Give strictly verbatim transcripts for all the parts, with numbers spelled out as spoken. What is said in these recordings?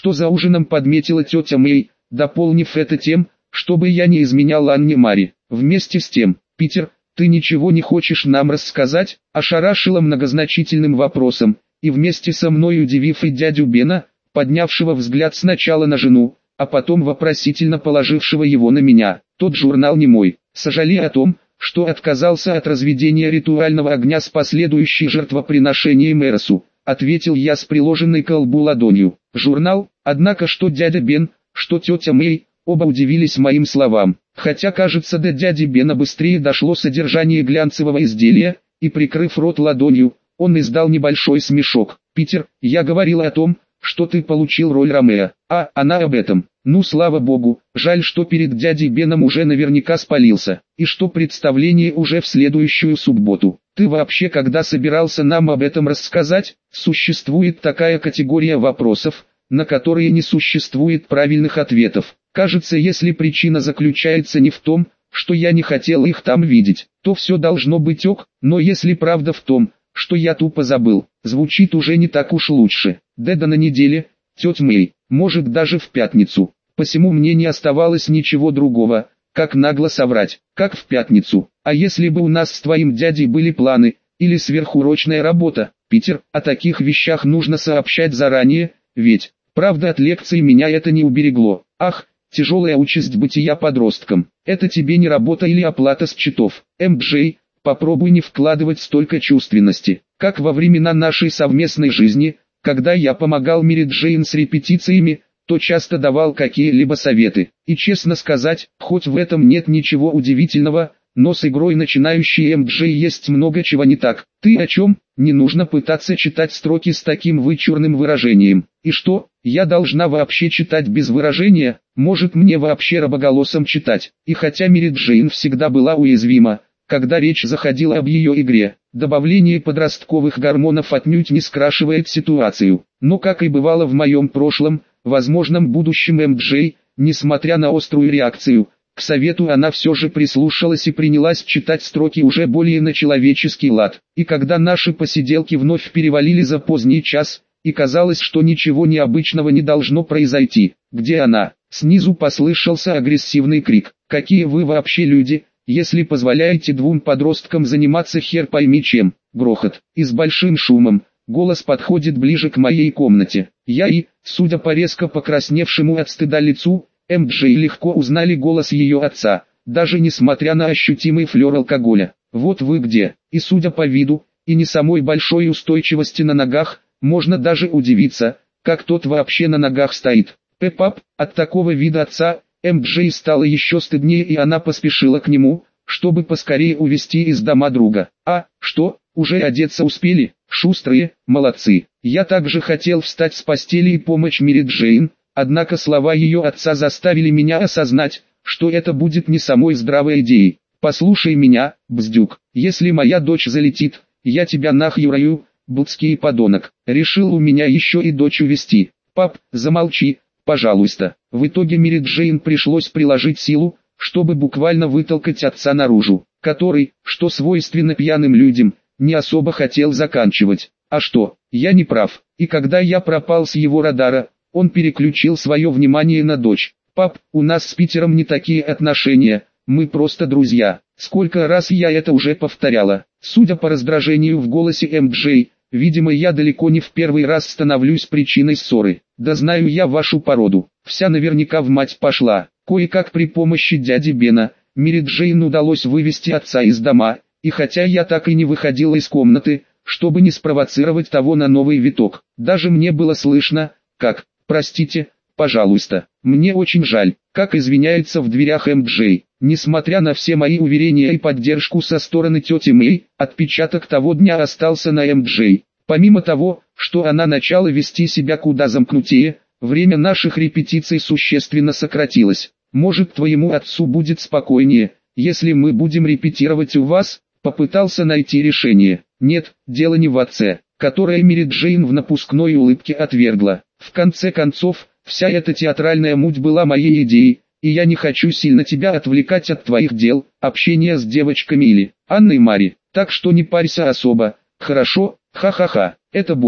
что за ужином подметила тетя Мэй, дополнив это тем, чтобы я не изменял Анне Мари. Вместе с тем, Питер, ты ничего не хочешь нам рассказать? Ошарашила многозначительным вопросом, и вместе со мной удивив и дядю Бена, поднявшего взгляд сначала на жену, а потом вопросительно положившего его на меня. Тот журнал не мой. Сожалея о том, что отказался от разведения ритуального огня с последующей жертвоприношением Эросу, ответил я с приложенной к колбу ладонью. Журнал, однако что дядя Бен, что тетя Мэй, оба удивились моим словам. Хотя, кажется, до дяди Бена быстрее дошло содержание глянцевого изделия, и прикрыв рот ладонью, он издал небольшой смешок. «Питер, я говорила о том, что ты получил роль Ромео, а она об этом. Ну, слава богу, жаль, что перед дядей Беном уже наверняка спалился, и что представление уже в следующую субботу. Ты вообще когда собирался нам об этом рассказать?» Существует такая категория вопросов, на которые не существует правильных ответов. Кажется, если причина заключается не в том, что я не хотел их там видеть, то все должно быть ок, но если правда в том, что я тупо забыл, звучит уже не так уж лучше. Деда на неделе, тетя Мэй, может даже в пятницу. Посему мне не оставалось ничего другого, как нагло соврать, как в пятницу. А если бы у нас с твоим дядей были планы, или сверхурочная работа, Питер, о таких вещах нужно сообщать заранее, ведь, правда от лекций меня это не уберегло. Ах, тяжелая участь бытия подростком. Это тебе не работа или оплата с счетов. эм джей, попробуй не вкладывать столько чувственности, как во времена нашей совместной жизни, когда я помогал Мэри Джейн с репетициями, то часто давал какие-либо советы. И честно сказать, хоть в этом нет ничего удивительного, но с игрой начинающей эм джей есть много чего не так. Ты о чем? Не нужно пытаться читать строки с таким вычурным выражением. И что, я должна вообще читать без выражения? Может мне вообще рабоголосом читать? И хотя Мэри Джейн всегда была уязвима, когда речь заходила об ее игре, добавление подростковых гормонов отнюдь не скрашивает ситуацию. Но как и бывало в моем прошлом, возможном будущем эм джей, несмотря на острую реакцию, к совету она все же прислушалась и принялась читать строки уже более на человеческий лад. И когда наши посиделки вновь перевалили за поздний час, и казалось, что ничего необычного не должно произойти, где она? Снизу послышался агрессивный крик. «Какие вы вообще люди, если позволяете двум подросткам заниматься хер пойми чем?» Грохот. И с большим шумом. Голос подходит ближе к моей комнате. Я и, судя по резко покрасневшему от стыда лицу, эм джей легко узнали голос ее отца, даже несмотря на ощутимый флер алкоголя. «Вот вы где!» И судя по виду, и не самой большой устойчивости на ногах, можно даже удивиться, как тот вообще на ногах стоит. Пепап, от такого вида отца, эм джей стало еще стыднее, и она поспешила к нему, чтобы поскорее увести из дома друга. «А, что, уже одеться успели? Шустрые, молодцы!» Я также хотел встать с постели и помочь Мэри Джейн, однако слова ее отца заставили меня осознать, что это будет не самой здравой идеей. «Послушай меня, бздюк, если моя дочь залетит, я тебя нахуярю, блудский подонок. Решил у меня еще и дочь увести. Пап, замолчи, пожалуйста». В итоге Мэри Джейн пришлось приложить силу, чтобы буквально вытолкать отца наружу, который, что свойственно пьяным людям, не особо хотел заканчивать. А что, я не прав, и когда я пропал с его радара, он переключил свое внимание на дочь. «Пап, у нас с Питером не такие отношения, мы просто друзья. Сколько раз я это уже повторяла». Судя по раздражению в голосе эм джей, видимо я далеко не в первый раз становлюсь причиной ссоры. «Да знаю я вашу породу, вся наверняка в мать пошла». Кое-как при помощи дяди Бена, Мэри Джейн удалось вывести отца из дома, и хотя я так и не выходила из комнаты, чтобы не спровоцировать того на новый виток, даже мне было слышно, как «простите, пожалуйста, мне очень жаль», как извиняется в дверях эм джей. Несмотря на все мои уверения и поддержку со стороны тети Мэй, отпечаток того дня остался на эм джей. Помимо того, что она начала вести себя куда замкнутее, время наших репетиций существенно сократилось. «Может, твоему отцу будет спокойнее, если мы будем репетировать у вас?» Попытался найти решение. «Нет, дело не в отце», которое Мэри Джейн в напускной улыбке отвергла. «В конце концов, вся эта театральная муть была моей идеей, и я не хочу сильно тебя отвлекать от твоих дел, общения с девочками или Анной Мари, так что не парься особо, хорошо? Ха-ха-ха, это больно».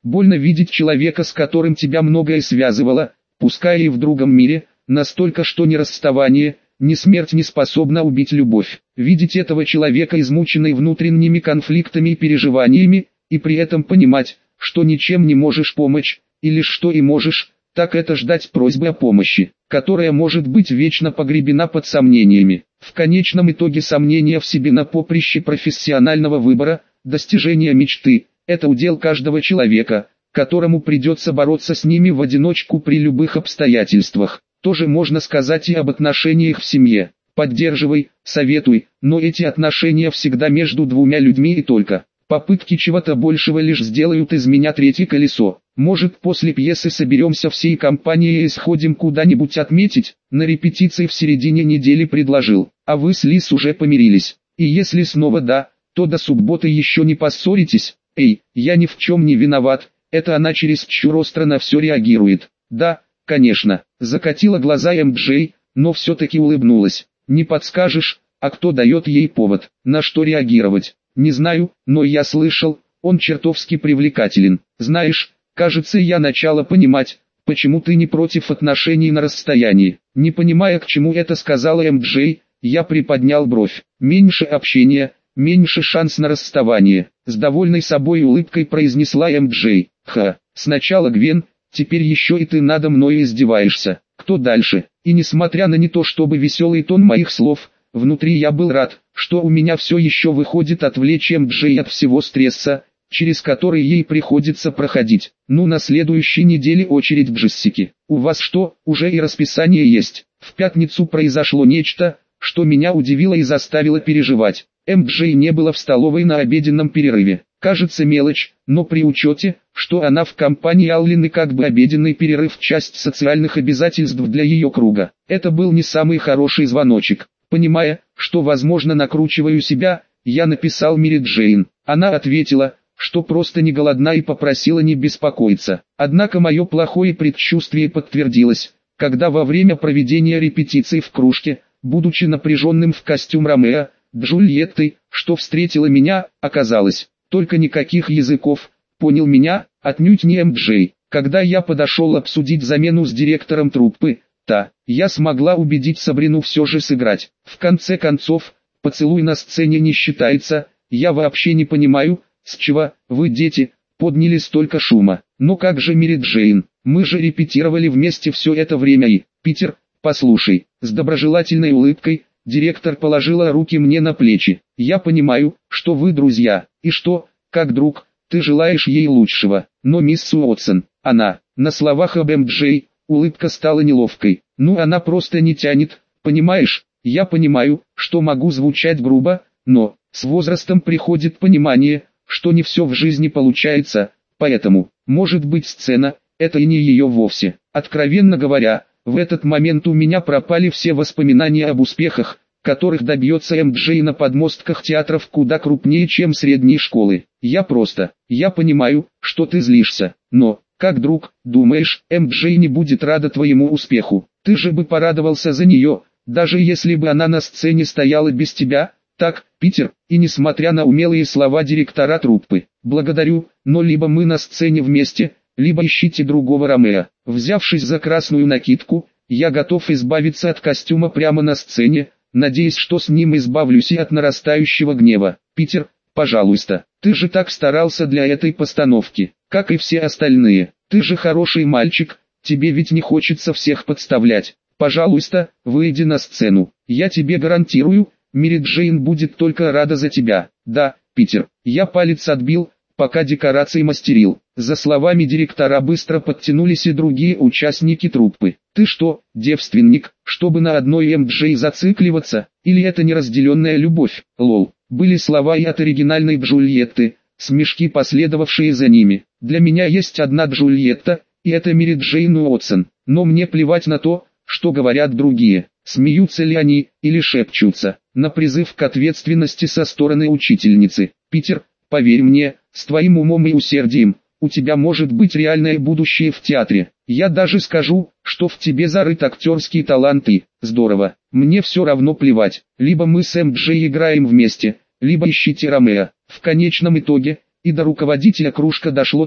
Больно видеть человека, с которым тебя многое связывало, пускай и в другом мире, настолько, что ни расставание, ни смерть не способна убить любовь. Видеть этого человека, измученный внутренними конфликтами и переживаниями, и при этом понимать, что ничем не можешь помочь, или что и можешь, так это ждать просьбы о помощи, которая может быть вечно погребена под сомнениями. В конечном итоге сомнения в себе на поприще профессионального выбора, достижения мечты – это удел каждого человека, которому придется бороться с ними в одиночку при любых обстоятельствах. Тоже можно сказать и об отношениях в семье. Поддерживай, советуй, но эти отношения всегда между двумя людьми и только. Попытки чего-то большего лишь сделают из меня третье колесо. Может, после пьесы соберемся всей компанией и сходим куда-нибудь отметить? На репетиции в середине недели предложил. А вы с Лис уже помирились. И если снова да, то до субботы еще не поссоритесь? Эй, я ни в чем не виноват. Это она чересчур остро на все реагирует. Да, конечно, закатила глаза эм джей, но все-таки улыбнулась. Не подскажешь, а кто дает ей повод, на что реагировать? Не знаю, но я слышал, он чертовски привлекателен. Знаешь, кажется, я начала понимать, почему ты не против отношений на расстоянии. Не понимая, к чему это сказала эм джей, я приподнял бровь. Меньше общения, меньше шанс на расставание. С довольной собой улыбкой произнесла эм джей. Ха, сначала Гвен, теперь еще и ты надо мной издеваешься. Кто дальше? И несмотря на не то чтобы веселый тон моих слов, внутри я был рад, что у меня все еще выходит отвлечь эм джей от всего стресса, через который ей приходится проходить. Ну, на следующей неделе очередь в Джессике. У вас что, уже и расписание есть? В пятницу произошло нечто, что меня удивило и заставило переживать. эм джей не было в столовой на обеденном перерыве. Кажется, мелочь, но при учете, что она в компании Аллины, как бы обеденный перерыв часть социальных обязательств для ее круга. Это был не самый хороший звоночек. Понимая, что возможно накручиваю себя, я написал Мэри Джейн. Она ответила, что просто не голодна и попросила не беспокоиться. Однако мое плохое предчувствие подтвердилось, когда во время проведения репетиций в кружке, будучи напряженным в костюм Ромео, Джульетты, что встретила меня, оказалось, только никаких языков, понял меня, отнюдь не эм джей. Когда я подошел обсудить замену с директором труппы, та, я смогла убедить Сабрину все же сыграть. В конце концов, поцелуй на сцене не считается, я вообще не понимаю, с чего вы, дети, подняли столько шума. Но как же Мэри Джейн, мы же репетировали вместе все это время и, Питер, послушай, с доброжелательной улыбкой, директор положила руки мне на плечи. Я понимаю, что вы друзья, и что, как друг, ты желаешь ей лучшего. Но мисс Уотсон, она, на словах об эм джей, улыбка стала неловкой. Ну, она просто не тянет, понимаешь? Я понимаю, что могу звучать грубо, но с возрастом приходит понимание, что не все в жизни получается, поэтому, может быть, сцена, это и не ее вовсе. Откровенно говоря, в этот момент у меня пропали все воспоминания об успехах, которых добьется эм джей на подмостках театров куда крупнее, чем средние школы. Я просто, я понимаю, что ты злишься, но, как друг, думаешь, эм джей не будет рада твоему успеху? Ты же бы порадовался за нее, даже если бы она на сцене стояла без тебя. Так, Питер, и несмотря на умелые слова директора труппы, благодарю, но либо мы на сцене вместе, либо ищите другого Ромео. Взявшись за красную накидку, я готов избавиться от костюма прямо на сцене, надеясь, что с ним избавлюсь и от нарастающего гнева. Питер, пожалуйста, ты же так старался для этой постановки, как и все остальные. Ты же хороший мальчик, тебе ведь не хочется всех подставлять. Пожалуйста, выйди на сцену. Я тебе гарантирую, Мэри Джейн будет только рада за тебя. Да, Питер, я палец отбил, пока декорации мастерил. За словами директора быстро подтянулись и другие участники труппы. Ты что, девственник, чтобы на одной эм джей зацикливаться? Или это неразделенная любовь? Лол. Были слова и от оригинальной Джульетты, смешки, последовавшие за ними. Для меня есть одна Джульетта, и это Мэри Джейн Уотсон. Но мне плевать на то, что говорят другие. Смеются ли они, или шепчутся. На призыв к ответственности со стороны учительницы. Питер, поверь мне, с твоим умом и усердием, у тебя может быть реальное будущее в театре. Я даже скажу, что в тебе зарыт актерский талант и, здорово, мне все равно плевать. Либо мы с эм джей играем вместе, либо ищите Ромео. В конечном итоге, и до руководителя кружка дошло то,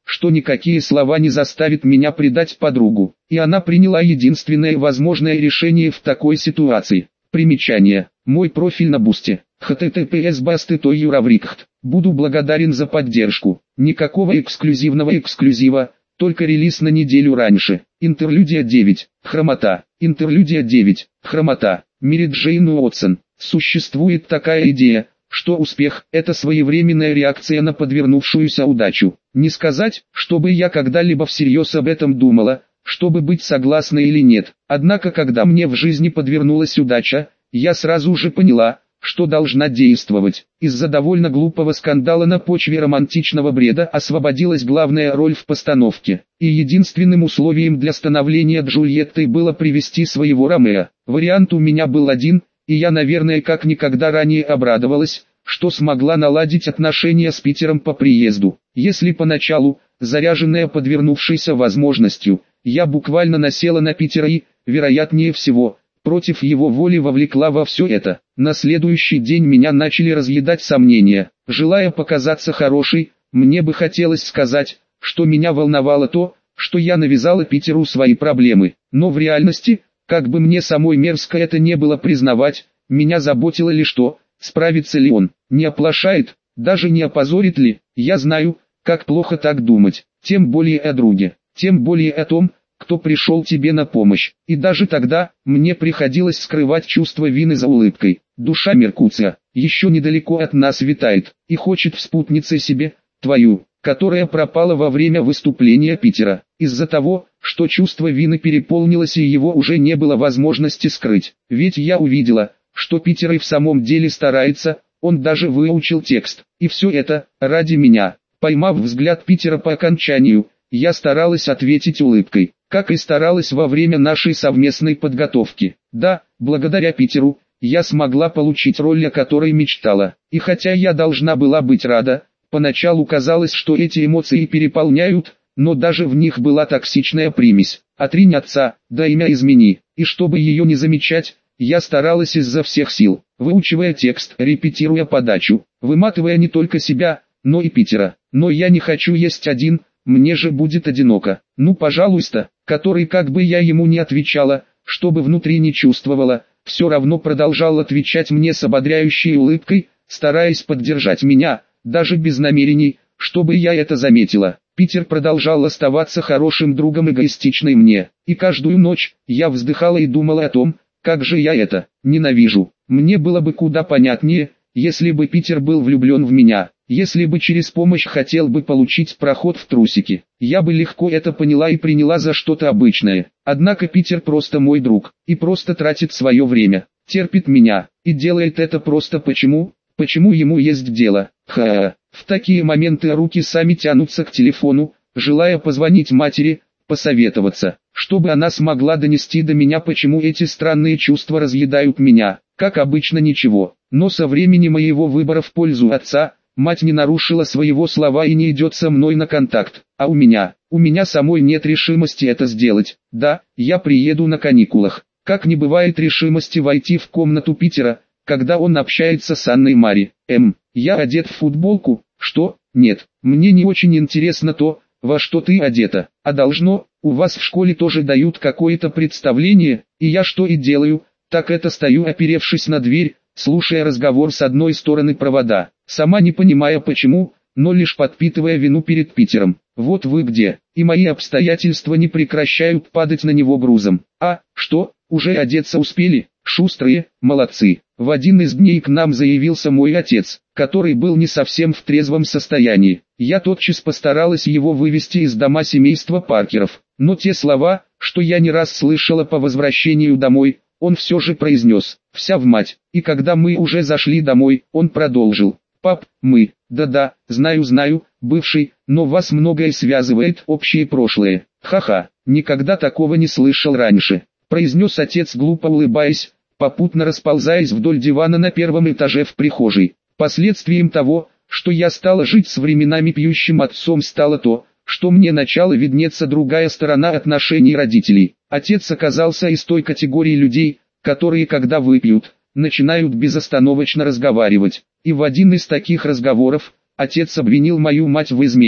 что никакие слова не заставят меня предать подругу, и она приняла единственное возможное решение в такой ситуации. Примечание. Мой профиль на Бусти. эйч ти ти пи эс басты точка юраврикхт. Буду благодарен за поддержку. Никакого эксклюзивного эксклюзива, только релиз на неделю раньше. Интерлюдия девять. Хромота. Интерлюдия девять. Хромота. Мэри Джейн Уотсон. Существует такая идея, что успех – это своевременная реакция на подвернувшуюся удачу. Не сказать, чтобы я когда-либо всерьез об этом думала, чтобы быть согласной или нет. Однако когда мне в жизни подвернулась удача, я сразу же поняла, что должна действовать. Из-за довольно глупого скандала на почве романтичного бреда освободилась главная роль в постановке. И единственным условием для становления Джульеттой было привести своего Ромео. Вариант у меня был один, и я, наверное, как никогда ранее обрадовалась, что смогла наладить отношения с Питером по приезду. Если поначалу, заряженная подвернувшейся возможностью, я буквально насела на Питера и, вероятнее всего, против его воли вовлекла во все это. На следующий день меня начали разъедать сомнения. Желая показаться хорошей, мне бы хотелось сказать, что меня волновало то, что я навязала Питеру свои проблемы. Но в реальности, как бы мне самой мерзко это не было признавать, меня заботило лишь то, справится ли он, не оплошает, даже не опозорит ли. Я знаю, как плохо так думать, тем более о друге, тем более о том, кто пришел тебе на помощь. И даже тогда, мне приходилось скрывать чувство вины за улыбкой. Душа Меркуция, еще недалеко от нас витает, и хочет в спутнице себе, твою, которая пропала во время выступления Питера, из-за того, что чувство вины переполнилось и его уже не было возможности скрыть. Ведь я увидела, что Питер и в самом деле старается, он даже выучил текст, и все это, ради меня. Поймав взгляд Питера по окончанию, я старалась ответить улыбкой, как и старалась во время нашей совместной подготовки. Да, благодаря Питеру, я смогла получить роль, о которой мечтала. И хотя я должна была быть рада, поначалу казалось, что эти эмоции переполняют, но даже в них была токсичная примесь. Отринь отца, да имя измени. И чтобы ее не замечать, я старалась изо всех сил, выучивая текст, репетируя подачу, выматывая не только себя, но и Питера. Но я не хочу есть один, мне же будет одиноко. Ну пожалуйста, который, как бы я ему не отвечала, чтобы внутри не чувствовала, все равно продолжал отвечать мне с ободряющей улыбкой, стараясь поддержать меня, даже без намерений, чтобы я это заметила. Питер продолжал оставаться хорошим другом эгоистичной мне, и каждую ночь я вздыхала и думала о том, как же я это ненавижу. Мне было бы куда понятнее, если бы Питер был влюблен в меня, если бы через помощь хотел бы получить проход в трусики. Я бы легко это поняла и приняла за что-то обычное. Однако Питер просто мой друг, и просто тратит свое время, терпит меня, и делает это просто почему, почему ему есть дело. Ха-ха. В такие моменты руки сами тянутся к телефону, желая позвонить матери, посоветоваться, чтобы она смогла донести до меня, почему эти странные чувства разъедают меня. Как обычно ничего, но со времени моего выбора в пользу отца, мать не нарушила своего слова и не идет со мной на контакт, а у меня, у меня самой нет решимости это сделать. Да, я приеду на каникулах, как не бывает решимости войти в комнату Питера, когда он общается с Анной Мари. Эм, я одет в футболку, что? Нет, мне не очень интересно то, во что ты одета, а должно, у вас в школе тоже дают какое-то представление, и я что и делаю, так это стою, оперевшись на дверь, слушая разговор с одной стороны провода, сама не понимая почему, но лишь подпитывая вину перед Питером. Вот вы где, и мои обстоятельства не прекращают падать на него грузом. А, что, уже одеться успели? Шустрые, молодцы. В один из дней к нам заявился мой отец, который был не совсем в трезвом состоянии. Я тотчас постаралась его вывести из дома семейства Паркеров, но те слова, что я не раз слышала по возвращению домой, он все же произнес, вся в мать. И когда мы уже зашли домой, он продолжил, пап, мы, да-да, знаю-знаю, бывший, но вас многое связывает, общее прошлое. Ха-ха, никогда такого не слышал раньше, произнес отец, глупо улыбаясь, попутно расползаясь вдоль дивана на первом этаже в прихожей. Последствием того, что я стала жить с временами пьющим отцом, стало то, что мне начала виднеться другая сторона отношений родителей. Отец оказался из той категории людей, которые, когда выпьют, начинают безостановочно разговаривать. И в один из таких разговоров, отец обвинил мою мать в измене.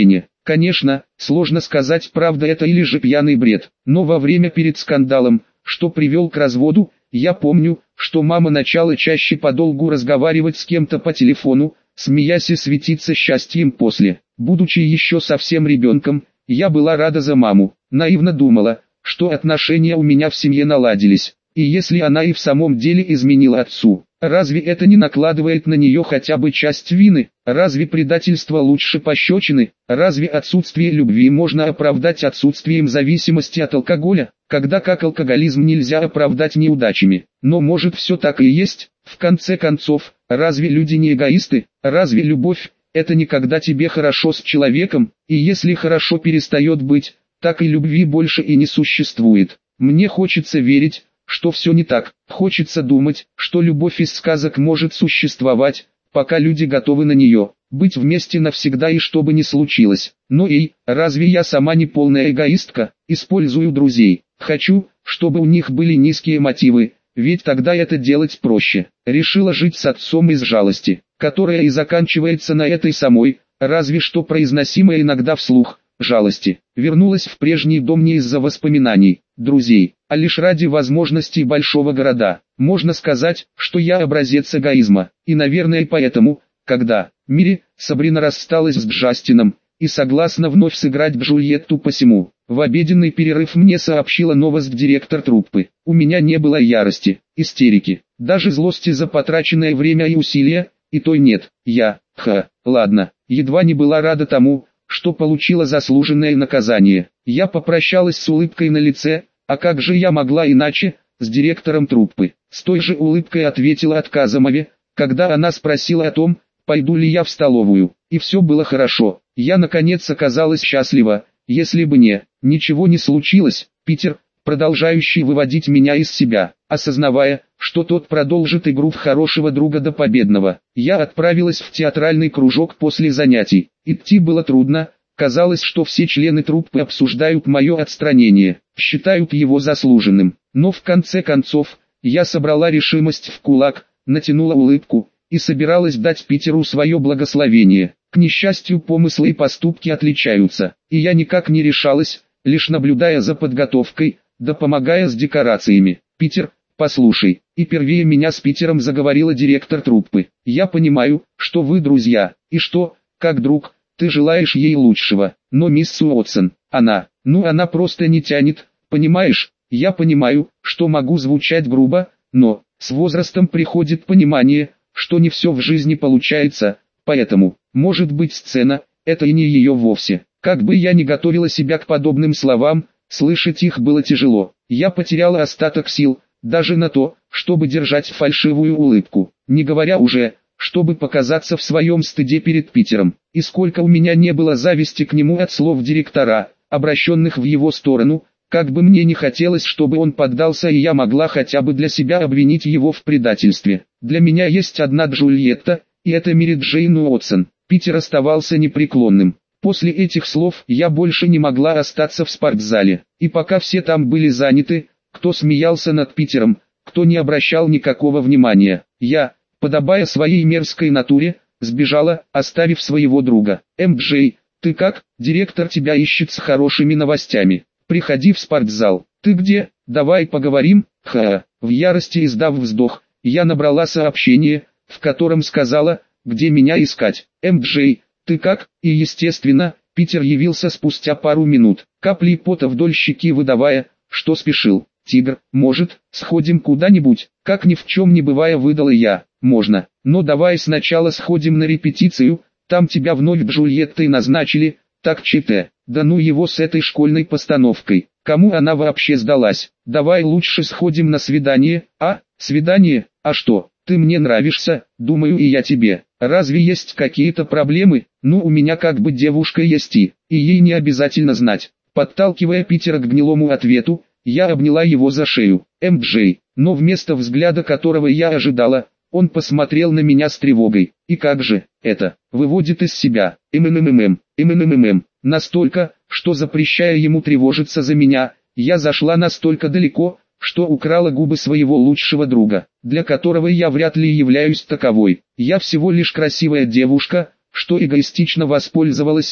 Конечно, сложно сказать, правда это или же пьяный бред, но во время перед скандалом, что привел к разводу, я помню, что мама начала чаще подолгу разговаривать с кем-то по телефону, смеясь и светиться счастьем после. Будучи еще совсем ребенком, я была рада за маму, наивно думала, что отношения у меня в семье наладились. И если она и в самом деле изменила отцу, разве это не накладывает на нее хотя бы часть вины? Разве предательство лучше пощечины? Разве отсутствие любви можно оправдать отсутствием зависимости от алкоголя, когда как алкоголизм нельзя оправдать неудачами? Но может все так и есть? В конце концов, разве люди не эгоисты? Разве любовь – это не когда тебе хорошо с человеком, и если хорошо перестает быть, так и любви больше и не существует? Мне хочется верить, что все не так. Хочется думать, что любовь из сказок может существовать, пока люди готовы на нее, быть вместе навсегда и что бы ни случилось. Но и, разве я сама не полная эгоистка? Использую друзей. Хочу, чтобы у них были низкие мотивы, ведь тогда это делать проще. Решила жить с отцом из жалости, которая и заканчивается на этой самой, разве что произносимой иногда вслух, жалости. Вернулась в прежний дом не из-за воспоминаний, друзей, а лишь ради возможностей большого города. Можно сказать, что я образец эгоизма, и наверное поэтому, когда Мири, Сабрина рассталась с Джастином, и согласна вновь сыграть Джульетту посему, в обеденный перерыв мне сообщила новость директор труппы. У меня не было ярости, истерики, даже злости за потраченное время и усилия, и той нет. Я, ха, ладно, едва не была рада тому, что получила заслуженное наказание. Я попрощалась с улыбкой на лице, а как же я могла иначе, с директором труппы. С той же улыбкой ответила отказомове, когда она спросила о том, пойду ли я в столовую. И все было хорошо. Я наконец оказалась счастлива, если бы не, ничего не случилось. Питер, продолжающий выводить меня из себя, осознавая, что тот продолжит игру в хорошего друга до победного. Я отправилась в театральный кружок после занятий. Идти было трудно, казалось, что все члены труппы обсуждают мое отстранение, считают его заслуженным. Но в конце концов, я собрала решимость в кулак, натянула улыбку и собиралась дать Питеру свое благословение. К несчастью, помыслы и поступки отличаются, и я никак не решалась, лишь наблюдая за подготовкой, да помогая с декорациями. «Питер, послушай», и первее меня с Питером заговорила директор труппы. «Я понимаю, что вы друзья, и что, как друг, ты желаешь ей лучшего, но мисс Уотсон, она, ну она просто не тянет, понимаешь? Я понимаю, что могу звучать грубо, но с возрастом приходит понимание, что не все в жизни получается, поэтому, может быть, сцена, это и не ее вовсе». Как бы я ни готовила себя к подобным словам, слышать их было тяжело. Я потеряла остаток сил, даже на то, чтобы держать фальшивую улыбку, не говоря уже, чтобы показаться в своем стыде перед Питером. И сколько у меня не было зависти к нему от слов директора, обращенных в его сторону, как бы мне не хотелось, чтобы он поддался, и я могла хотя бы для себя обвинить его в предательстве. Для меня есть одна Джульетта, и это Мэри Джейн Уотсон. Питер оставался непреклонным. После этих слов я больше не могла остаться в спортзале, и пока все там были заняты, кто смеялся над Питером, кто не обращал никакого внимания, я, подобая своей мерзкой натуре, сбежала, оставив своего друга. «Эм Джей, ты как? Директор тебя ищет с хорошими новостями. Приходи в спортзал. Ты где? Давай поговорим». Ха. В ярости издав вздох, я набрала сообщение, в котором сказала, где меня искать. «Эм Джей, ты как?» И естественно, Питер явился спустя пару минут, капли пота вдоль щеки выдавая, что спешил. «Тигр, может, сходим куда-нибудь?» Как ни в чем не бывая выдала я. «Можно, но давай сначала сходим на репетицию, там тебя вновь Джульеттой назначили, так ЧТ». Да ну его с этой школьной постановкой, кому она вообще сдалась? Давай лучше сходим на свидание. А, свидание, а что? Ты мне нравишься, думаю, и я тебе. Разве есть какие-то проблемы? Ну, у меня как бы девушка есть и, и ей не обязательно знать. Подталкивая Питера к гнилому ответу, я обняла его за шею. «Эм Джей», но вместо взгляда, которого я ожидала, он посмотрел на меня с тревогой. И как же, это, выводит из себя, мммм, мммм, настолько, что запрещая ему тревожиться за меня, я зашла настолько далеко, что украла губы своего лучшего друга, для которого я вряд ли являюсь таковой. Я всего лишь красивая девушка, что эгоистично воспользовалась им,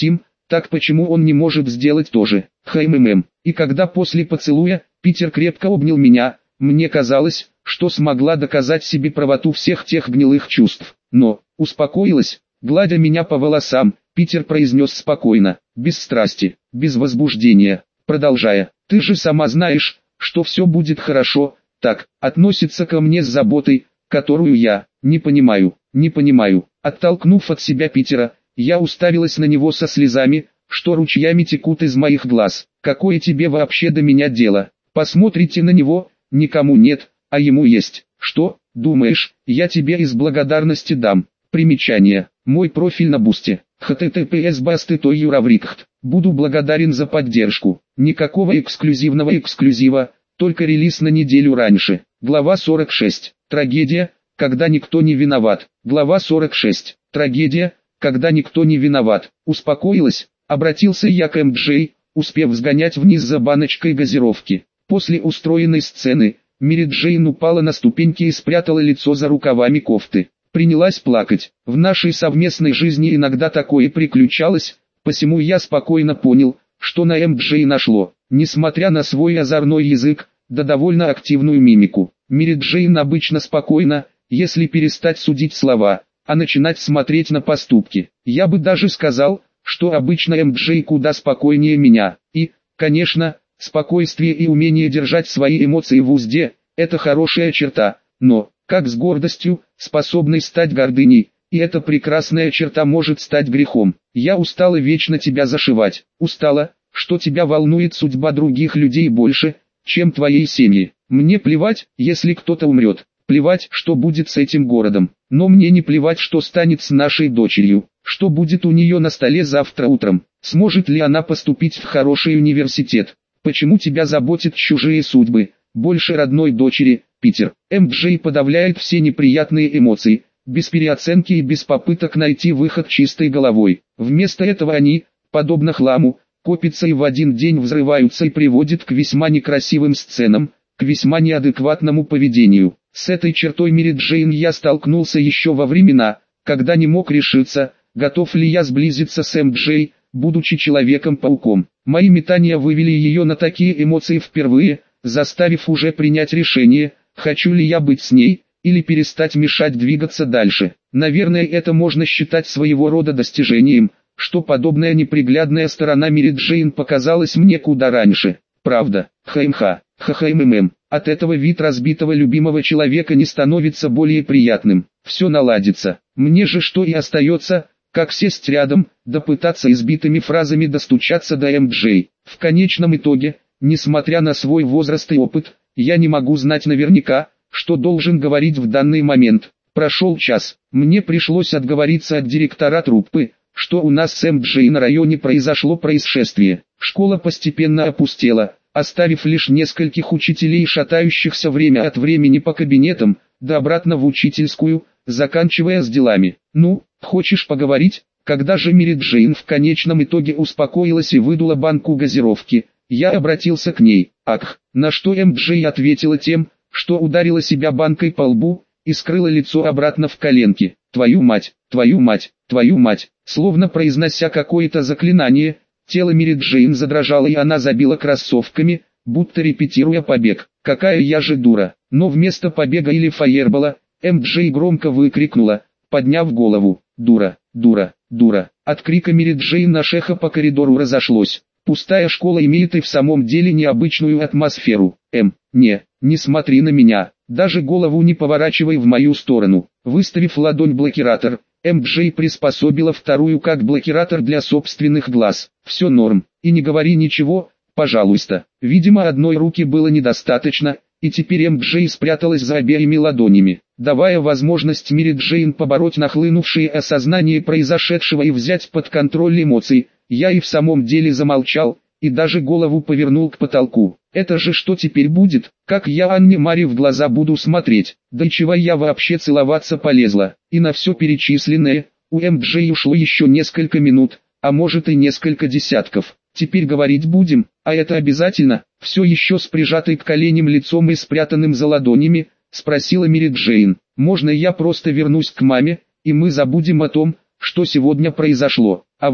Так почему он не может сделать то же? Хмм. И когда после поцелуя Питер крепко обнял меня, мне казалось, что смогла доказать себе правоту всех тех гнилых чувств. Но, успокоилась, гладя меня по волосам, Питер произнес спокойно, без страсти, без возбуждения, продолжая: «Ты же сама знаешь, что все будет хорошо, так, относится ко мне с заботой, которую я не понимаю, не понимаю». Оттолкнув от себя Питера, я уставилась на него со слезами, что ручьями текут из моих глаз. «Какое тебе вообще до меня дело? Посмотрите на него, никому нет, а ему есть. Что, думаешь, я тебе из благодарности дам?» Примечание. Мой профиль на Бусте. https басты той юраврикхт. Буду благодарен за поддержку. Никакого эксклюзивного эксклюзива, только релиз на неделю раньше. Глава сорок шесть. Трагедия, когда никто не виноват. Глава сорок шесть. Трагедия, когда никто не виноват. Успокоилась, обратился я к эм джей, успев сгонять вниз за баночкой газировки. После устроенной сцены, Мэри Джейн упала на ступеньки и спрятала лицо за рукавами кофты. Принялась плакать. В нашей совместной жизни иногда такое приключалось, посему я спокойно понял, что на эм джей нашло, несмотря на свой озорной язык, да довольно активную мимику. Мэри Джейн обычно спокойна, если перестать судить слова, а начинать смотреть на поступки. Я бы даже сказал, что обычно эм джей куда спокойнее меня. И, конечно, спокойствие и умение держать свои эмоции в узде – это хорошая черта, но, как с гордостью, способной стать гордыней, и эта прекрасная черта может стать грехом. Я устала вечно тебя зашивать, устала, что тебя волнует судьба других людей больше, чем твоей семьи. Мне плевать, если кто-то умрет, плевать, что будет с этим городом, но мне не плевать, что станет с нашей дочерью, что будет у нее на столе завтра утром, сможет ли она поступить в хороший университет. Почему тебя заботят чужие судьбы, больше родной дочери, Питер? эм джей подавляет все неприятные эмоции, без переоценки и без попыток найти выход чистой головой. Вместо этого они, подобно хламу, копятся и в один день взрываются и приводят к весьма некрасивым сценам, к весьма неадекватному поведению. С этой чертой Мэри Джейн я столкнулся еще во времена, когда не мог решиться, готов ли я сблизиться с эм джей, будучи Человеком-пауком. Мои метания вывели ее на такие эмоции впервые, заставив уже принять решение, хочу ли я быть с ней, или перестать мешать двигаться дальше. Наверное, это можно считать своего рода достижением, что подобная неприглядная сторона Мэри Джейн показалась мне куда раньше. Правда, хмх, ххмм, от этого вид разбитого любимого человека не становится более приятным. Все наладится. Мне же что и остается, как сесть рядом, да пытаться избитыми фразами достучаться до эм джей. В конечном итоге, несмотря на свой возраст и опыт, я не могу знать наверняка, что должен говорить в данный момент. Прошел час, мне пришлось отговориться от директора труппы, что у нас с эм джей на районе произошло происшествие. Школа постепенно опустела, оставив лишь нескольких учителей, шатающихся время от времени по кабинетам, да обратно в учительскую, заканчивая с делами. Ну, хочешь поговорить? Когда же Мэри Джейн в конечном итоге успокоилась и выдула банку газировки, я обратился к ней. Ах, на что эм джей ответила тем, что ударила себя банкой по лбу и скрыла лицо обратно в коленки. Твою мать, твою мать, твою мать. Словно произнося какое-то заклинание, тело Мэри Джейн задрожало и она забила кроссовками, будто репетируя побег. Какая я же дура. Но вместо побега или фаербола, эм джей громко выкрикнула, подняв голову. Дура, дура, дура. От крика Мэри Джейн наше эхо по коридору разошлось. Пустая школа имеет и в самом деле необычную атмосферу. Эм, не, не смотри на меня, даже голову не поворачивай в мою сторону. Выставив ладонь блокиратор, эм джей приспособила вторую как блокиратор для собственных глаз. Все норм, и не говори ничего, пожалуйста. Видимо, одной руки было недостаточно, и теперь эм джей спряталась за обеими ладонями, давая возможность Мэри Джейн побороть нахлынувшее осознание произошедшего и взять под контроль эмоций. Я и в самом деле замолчал, и даже голову повернул к потолку. Это же что теперь будет? Как я Анне Мари в глаза буду смотреть? Да и чего я вообще целоваться полезла? И на все перечисленное, у эм джей ушло еще несколько минут, а может и несколько десятков. Теперь говорить будем, а это обязательно? Все еще с прижатой к коленям лицом и спрятанным за ладонями, спросила Мэри Джейн. Можно я просто вернусь к маме, и мы забудем о том, что сегодня произошло? А во...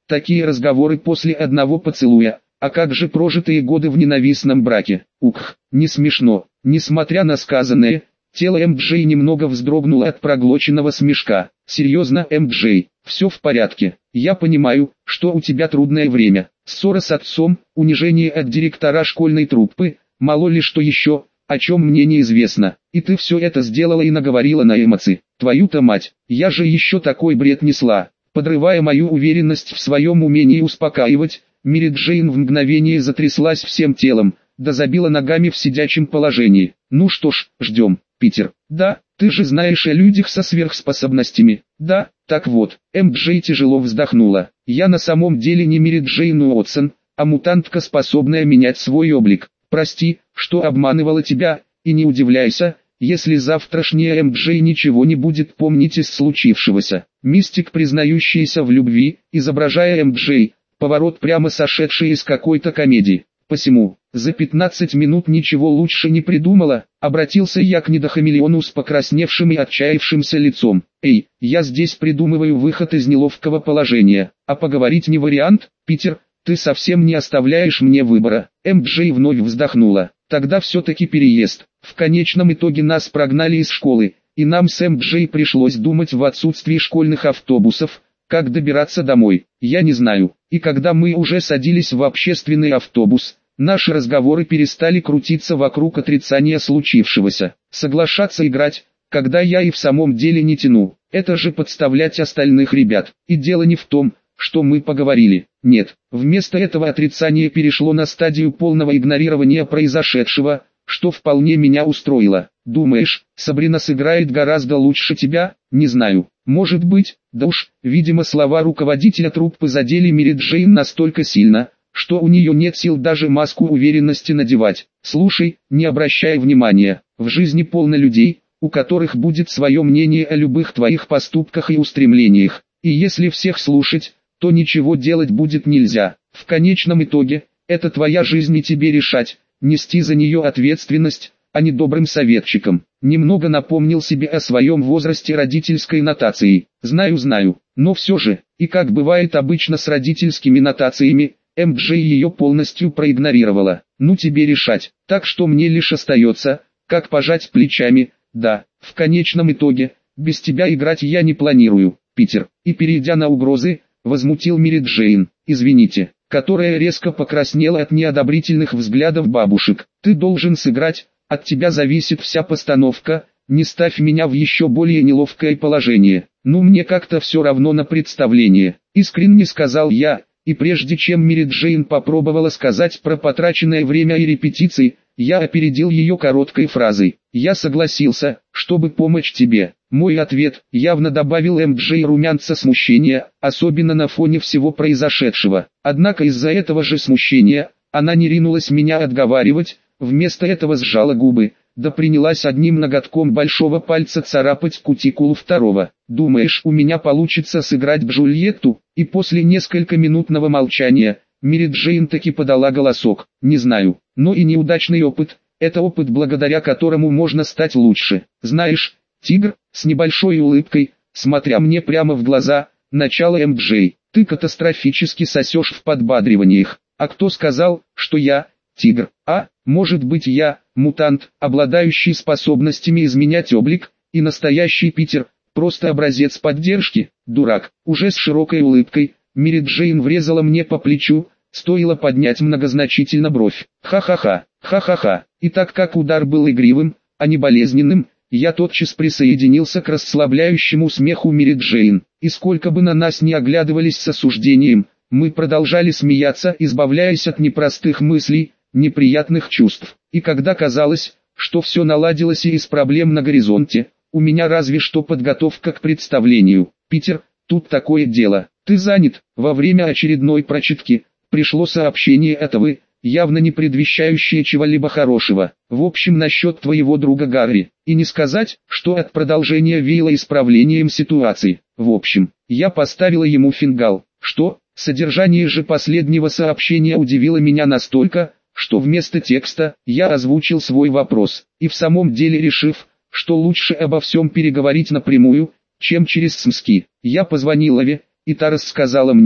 такие разговоры после одного поцелуя. А как же прожитые годы в ненавистном браке? Ух, не смешно. Несмотря на сказанное, тело эм джей немного вздрогнуло от проглоченного смешка. Серьезно, эм джей, все в порядке. Я понимаю, что у тебя трудное время. Ссора с отцом, унижение от директора школьной труппы, мало ли что еще, о чем мне неизвестно. И ты все это сделала и наговорила на эмоции. Твою-то мать, я же еще такой бред несла. Подрывая мою уверенность в своем умении успокаивать, Мэри Джейн в мгновение затряслась всем телом, да забила ногами в сидячем положении. Ну что ж, ждем, Питер. Да, ты же знаешь о людях со сверхспособностями. Да, так вот, эм джей тяжело вздохнула. Я на самом деле не Мэри Джейн Уотсон, а мутантка, способная менять свой облик. Прости, что обманывала тебя, и не удивляйся, если завтрашняя эм джей ничего не будет помнить из случившегося. Мистик, признающийся в любви, изображая эм джей, поворот прямо сошедший из какой-то комедии. Посему, за пятнадцать минут ничего лучше не придумала, обратился я к недохамелеону с покрасневшим и отчаявшимся лицом. Эй, я здесь придумываю выход из неловкого положения, а поговорить не вариант, Питер, ты совсем не оставляешь мне выбора. эм джей вновь вздохнула. Тогда все-таки переезд. В конечном итоге нас прогнали из школы, и нам с эм джей пришлось думать в отсутствии школьных автобусов, как добираться домой. Я не знаю. И когда мы уже садились в общественный автобус, наши разговоры перестали крутиться вокруг отрицания случившегося. Соглашаться играть, когда я и в самом деле не тяну, это же подставлять остальных ребят. И дело не в том, что мы поговорили. Нет, вместо этого отрицание перешло на стадию полного игнорирования произошедшего, что вполне меня устроило. Думаешь, Сабрина сыграет гораздо лучше тебя? Не знаю. Может быть, да уж, видимо, слова руководителя труппы задели Мэри Джейн настолько сильно, что у нее нет сил даже маску уверенности надевать. Слушай, не обращай внимания, в жизни полно людей, у которых будет свое мнение о любых твоих поступках и устремлениях. И если всех слушать, то ничего делать будет нельзя. В конечном итоге, это твоя жизнь и тебе решать, нести за нее ответственность, а не добрым советчиком. Немного напомнил себе о своем возрасте родительской нотацией. Знаю, знаю, но все же, и как бывает обычно с родительскими нотациями, эм джей ее полностью проигнорировала. Ну тебе решать, так что мне лишь остается, как пожать плечами. Да, в конечном итоге, без тебя играть я не планирую, Питер. И перейдя на угрозы, возмутил Мэри Джейн, извините, которая резко покраснела от неодобрительных взглядов бабушек. Ты должен сыграть, от тебя зависит вся постановка, не ставь меня в еще более неловкое положение. Ну мне как-то все равно на представление, искренне сказал я, и прежде чем Мэри Джейн попробовала сказать про потраченное время и репетиции, я опередил ее короткой фразой. Я согласился, чтобы помочь тебе. Мой ответ явно добавил эм джей румянца смущения, особенно на фоне всего произошедшего. Однако из-за этого же смущения, она не ринулась меня отговаривать, вместо этого сжала губы, да принялась одним ноготком большого пальца царапать кутикулу второго. Думаешь, у меня получится сыграть Джульетту? И после несколькоминутного молчания, Мэри Джейн таки подала голосок. Не знаю, но и неудачный опыт, это опыт, благодаря которому можно стать лучше. Знаешь, тигр, с небольшой улыбкой, смотря мне прямо в глаза, начало эм джей, ты катастрофически сосешь в подбадриваниях. А кто сказал, что я, тигр? А, может быть я, мутант, обладающий способностями изменять облик, и настоящий Питер, просто образец поддержки? Дурак. Уже с широкой улыбкой, Мэри Джейн врезала мне по плечу, стоило поднять многозначительно бровь. Ха-ха-ха, ха-ха-ха. И так как удар был игривым, а не болезненным, я тотчас присоединился к расслабляющему смеху Мэри Джейн. И сколько бы на нас ни оглядывались с осуждением, мы продолжали смеяться, избавляясь от непростых мыслей, неприятных чувств. И когда казалось, что все наладилось и из проблем на горизонте, у меня разве что подготовка к представлению. Питер, тут такое дело. Ты занят. Во время очередной прочитки пришло сообщение от вы, явно не предвещающее чего-либо хорошего. В общем, насчет твоего друга Гарри. И не сказать, что от продолжения веяло исправлением ситуации. В общем, я поставила ему фингал. Что? Содержание же последнего сообщения удивило меня настолько, что вместо текста я озвучил свой вопрос. И в самом деле решив, что лучше обо всем переговорить напрямую, чем через СМСки. Я позвонила Ве, и та рассказала мне,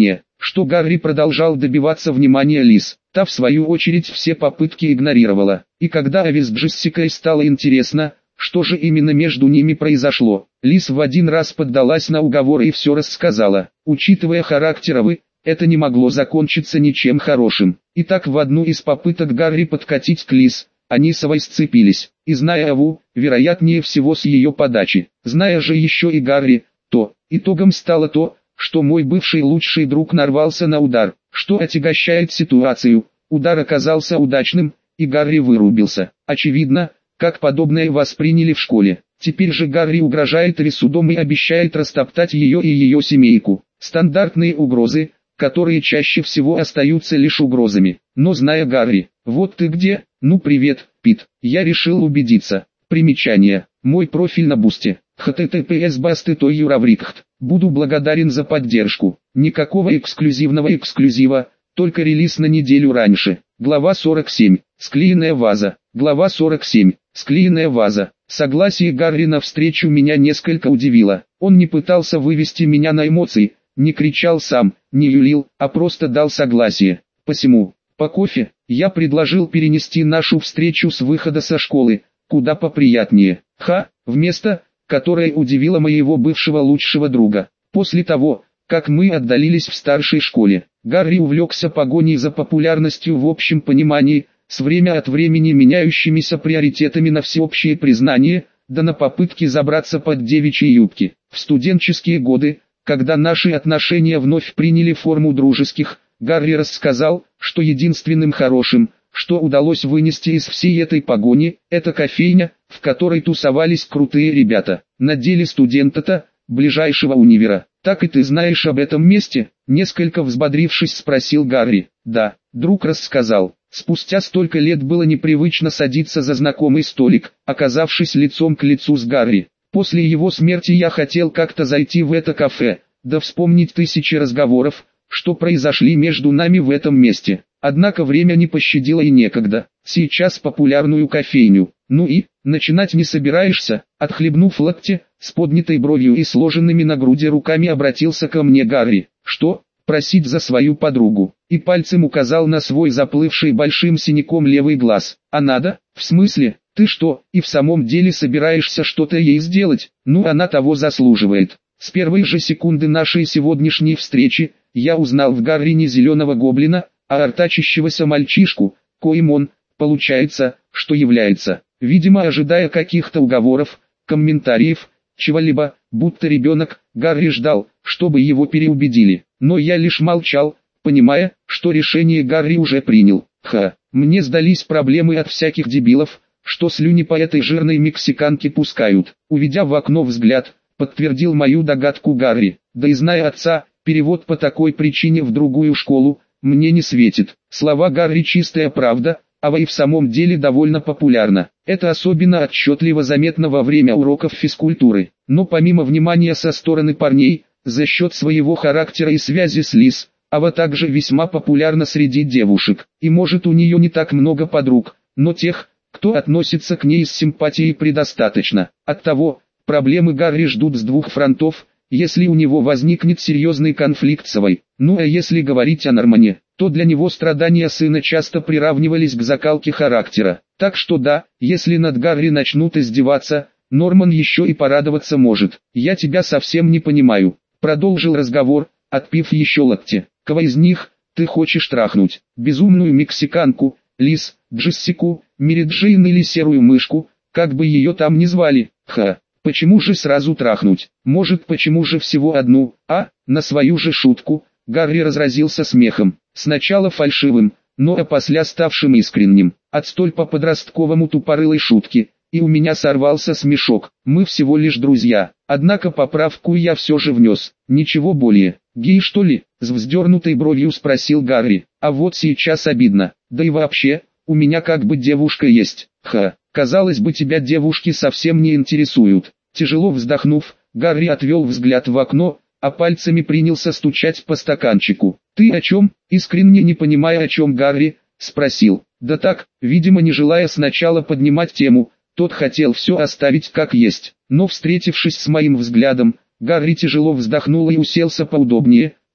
что Гарри продолжал добиваться внимания Лиз. Та в свою очередь все попытки игнорировала. И когда Ави с Джессикой стало интересно, что же именно между ними произошло, Лиз в один раз поддалась на уговор и все рассказала. Учитывая характер Авы, это не могло закончиться ничем хорошим. Итак, в одну из попыток Гарри подкатить к Лиз, они с Авой сцепились. И зная Аву, вероятнее всего с ее подачи, зная же еще и Гарри, то итогом стало то, что мой бывший лучший друг нарвался на удар, что отягощает ситуацию. Удар оказался удачным, и Гарри вырубился. Очевидно, как подобное восприняли в школе. Теперь же Гарри угрожает Ави судом и обещает растоптать ее и ее семейку. Стандартные угрозы, которые чаще всего остаются лишь угрозами. Но зная Гарри, вот ты где, ну привет, Пит, я решил убедиться. Примечание, мой профиль на Бусте, https басты той юраврикхт. Буду благодарен за поддержку. Никакого эксклюзивного эксклюзива, только релиз на неделю раньше. Глава сорок семь. Склеенная ваза. Глава сорок семь. Склеенная ваза. Согласие Гарри на встречу меня несколько удивило. Он не пытался вывести меня на эмоции, не кричал сам, не юлил, а просто дал согласие. Посему, по кофе, я предложил перенести нашу встречу с выхода со школы, куда поприятнее. Ха, вместо, которое удивило моего бывшего лучшего друга. После того, как мы отдалились в старшей школе, Гарри увлекся погоней за популярностью в общем понимании, с время от времени меняющимися приоритетами на всеобщее признание, да на попытки забраться под девичьи юбки. В студенческие годы, когда наши отношения вновь приняли форму дружеских, Гарри рассказал, что единственным хорошим, что удалось вынести из всей этой погони, это кофейня, в которой тусовались крутые ребята. На деле студента-то, ближайшего универа. Так и ты знаешь об этом месте? Несколько взбодрившись спросил Гарри. Да, друг рассказал. Спустя столько лет было непривычно садиться за знакомый столик, оказавшись лицом к лицу с Гарри. После его смерти я хотел как-то зайти в это кафе, да вспомнить тысячи разговоров, что произошли между нами в этом месте. Однако время не пощадило и некогда. Сейчас популярную кофейню. Ну и, начинать не собираешься? Отхлебнув локти, с поднятой бровью и сложенными на груди руками обратился ко мне Гарри. Что? Просить за свою подругу. И пальцем указал на свой заплывший большим синяком левый глаз. А надо? В смысле? Ты что, и в самом деле собираешься что-то ей сделать? Ну она того заслуживает. С первой же секунды нашей сегодняшней встречи, я узнал в Гарри не зеленого гоблина, а артачащегося мальчишку, коим он, получается, что является. Видимо, ожидая каких-то уговоров, комментариев, чего-либо, будто ребенок, Гарри ждал, чтобы его переубедили. Но я лишь молчал, понимая, что решение Гарри уже принял. Ха, мне сдались проблемы от всяких дебилов, что слюни по этой жирной мексиканке пускают. Уведя в окно взгляд, подтвердил мою догадку Гарри. Да и зная отца, перевод по такой причине в другую школу мне не светит. Слова Гарри чистая правда, Ава и в самом деле довольно популярна. Это особенно отчетливо заметно во время уроков физкультуры. Но помимо внимания со стороны парней, за счет своего характера и связи с Лиз, Ава также весьма популярна среди девушек. И может у нее не так много подруг, но тех, кто относится к ней с симпатией, предостаточно. Оттого, проблемы Гарри ждут с двух фронтов, если у него возникнет серьезный конфликт с Авой. Ну а если говорить о Нормане, то для него страдания сына часто приравнивались к закалке характера. Так что да, если над Гарри начнут издеваться, Норман еще и порадоваться может. «Я тебя совсем не понимаю», — продолжил разговор, отпив еще локти. «Кого из них ты хочешь трахнуть? Безумную мексиканку, Лиз, Джессику, Мэри Джейн или серую мышку, как бы ее там ни звали? Ха, почему же сразу трахнуть? Может, почему же всего одну, а?» На свою же шутку Гарри разразился смехом, сначала фальшивым, но опосля ставшим искренним. От столь по-подростковому тупорылой шутки и у меня сорвался смешок. Мы всего лишь друзья, однако поправку я все же внес. Ничего более. «Гей что ли?» — с вздернутой бровью спросил Гарри. «А вот сейчас обидно. Да и вообще, у меня как бы девушка есть». «Ха, казалось бы, тебя девушки совсем не интересуют». Тяжело вздохнув, Гарри отвел взгляд в окно, а пальцами принялся стучать по стаканчику. «Ты о чем?» — искренне не понимая о чем Гарри, спросил. «Да так, видимо не желая сначала поднимать тему, тот хотел все оставить как есть». Но встретившись с моим взглядом, Гарри тяжело вздохнул и уселся поудобнее,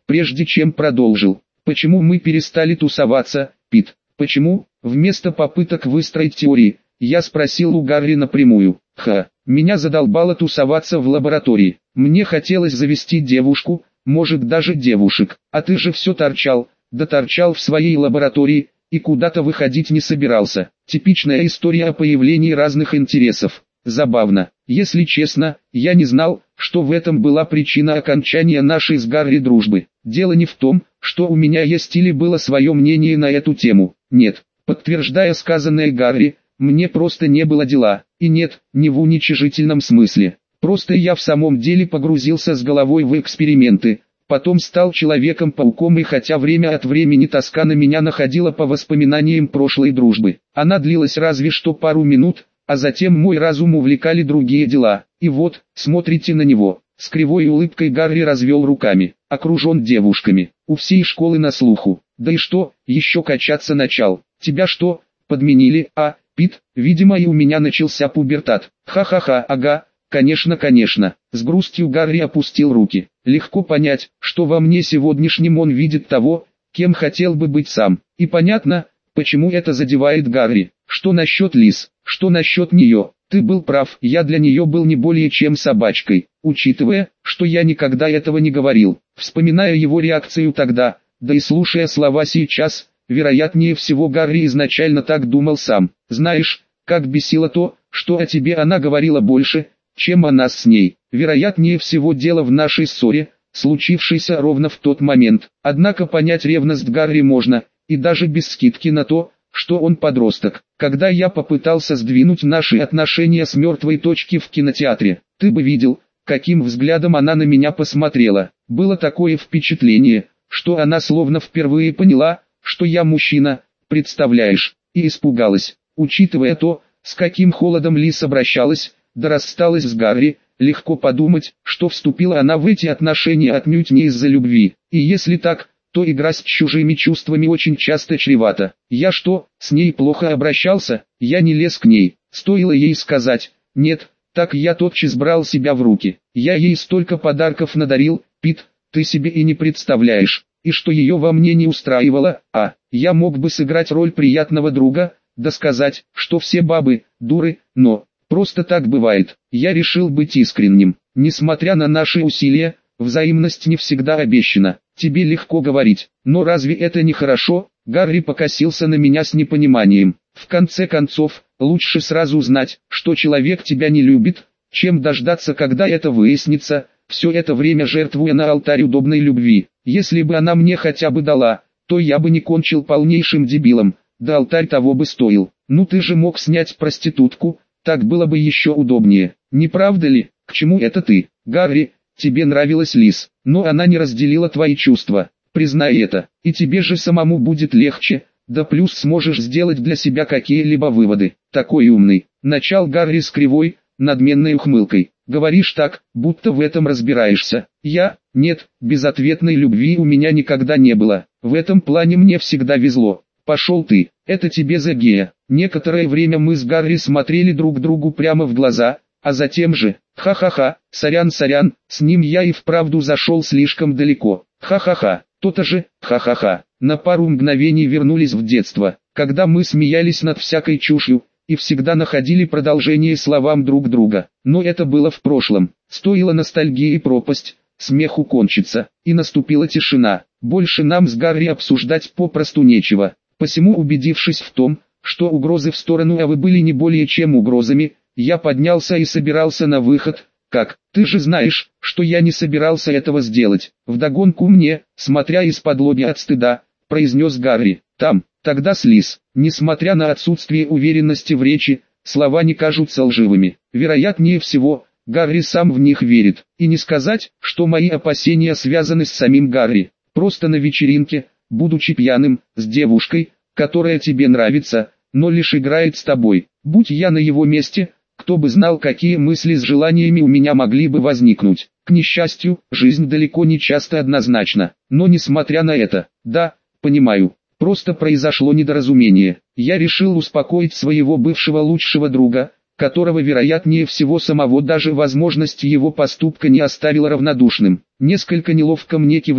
прежде чем продолжил. Почему мы перестали тусоваться, Пит? Почему, вместо попыток выстроить теории, я спросил у Гарри напрямую. Ха, меня задолбало тусоваться в лаборатории. Мне хотелось завести девушку, может даже девушек. А ты же все торчал, да торчал в своей лаборатории, и куда-то выходить не собирался. Типичная история о появлении разных интересов. Забавно. Если честно, я не знал, что в этом была причина окончания нашей с Гарри дружбы. Дело не в том, что у меня есть или было свое мнение на эту тему. Нет, подтверждая сказанное Гарри, мне просто не было дела. И нет, не в уничижительном смысле. Просто я в самом деле погрузился с головой в эксперименты. Потом стал Человеком-пауком, и хотя время от времени тоска на меня находила по воспоминаниям прошлой дружбы, она длилась разве что пару минут, а затем мой разум увлекали другие дела. И вот, смотрите на него. С кривой улыбкой Гарри развел руками. Окружен девушками. У всей школы на слуху. Да и что, еще качаться начал. Тебя что, подменили, а, Пит? Видимо, и у меня начался пубертат. Ха-ха-ха, ага. Конечно, конечно. С грустью Гарри опустил руки. Легко понять, что во мне сегодняшнем он видит того, кем хотел бы быть сам. И понятно, почему это задевает Гарри. Что насчет Лиз? Что насчет нее? Ты был прав, я для нее был не более чем собачкой. Учитывая, что я никогда этого не говорил. Вспоминая его реакцию тогда, да и слушая слова сейчас, вероятнее всего Гарри изначально так думал сам. Знаешь, как бесило то, что о тебе она говорила больше, чем о нас с ней. Вероятнее всего дело в нашей ссоре, случившейся ровно в тот момент. Однако понять ревность Гарри можно, и даже без скидки на то, что он подросток. Когда я попытался сдвинуть наши отношения с мертвой точки в кинотеатре, ты бы видел, каким взглядом она на меня посмотрела. Было такое впечатление, что она словно впервые поняла, что я мужчина, представляешь, и испугалась. Учитывая то, с каким холодом Лиз обращалась, да рассталась с Гарри, легко подумать, что вступила она в эти отношения отнюдь не из-за любви. И если так, то игра с чужими чувствами очень часто чревата. Я что, с ней плохо обращался? Я не лез к ней. Стоило ей сказать «нет», так я тотчас брал себя в руки. Я ей столько подарков надарил, Пит, ты себе и не представляешь. И что ее во мне не устраивало, а, я мог бы сыграть роль приятного друга, да сказать, что все бабы, дуры, но, просто так бывает. Я решил быть искренним. Несмотря на наши усилия, взаимность не всегда обещана. Тебе легко говорить, но разве это не хорошо? Гарри покосился на меня с непониманием. В конце концов, лучше сразу знать, что человек тебя не любит, чем дождаться, когда это выяснится, все это время жертвуя на алтарь удобной любви. Если бы она мне хотя бы дала, то я бы не кончил полнейшим дебилом, да алтарь того бы стоил. Ну ты же мог снять проститутку, так было бы еще удобнее. Не правда ли? К чему это ты, Гарри? Тебе нравилась Лиз, но она не разделила твои чувства. Признай это, и тебе же самому будет легче, да плюс сможешь сделать для себя какие-либо выводы. Такой умный. Начал Гарри с кривой, надменной ухмылкой. Говоришь так, будто в этом разбираешься. Я, нет, безответной любви у меня никогда не было. В этом плане мне всегда везло. Пошел ты, это тебе за гея. Некоторое время мы с Гарри смотрели друг другу прямо в глаза, а затем же, ха-ха-ха, сорян-сорян, с ним я и вправду зашел слишком далеко. Ха-ха-ха, то-то же, ха-ха-ха. На пару мгновений вернулись в детство, когда мы смеялись над всякой чушью, и всегда находили продолжение словам друг друга. Но это было в прошлом. Стоило ностальгии и пропасть, смеху кончиться, и наступила тишина. Больше нам с Гарри обсуждать попросту нечего. Посему, убедившись в том, что угрозы в сторону Авы были не более чем угрозами, я поднялся и собирался на выход. Как, ты же знаешь, что я не собирался этого сделать. Вдогонку мне, смотря из-под лобья от стыда, произнес Гарри. Там, тогда с Лиз. Несмотря на отсутствие уверенности в речи, слова не кажутся лживыми. Вероятнее всего, Гарри сам в них верит. И не сказать, что мои опасения связаны с самим Гарри. Просто на вечеринке, будучи пьяным, с девушкой, которая тебе нравится, но лишь играет с тобой. Будь я на его месте, кто бы знал, какие мысли с желаниями у меня могли бы возникнуть. К несчастью, жизнь далеко не часто однозначна. Но несмотря на это, да, понимаю, просто произошло недоразумение. Я решил успокоить своего бывшего лучшего друга, которого вероятнее всего самого даже возможность его поступка не оставила равнодушным. Несколько неловко мне кивнув,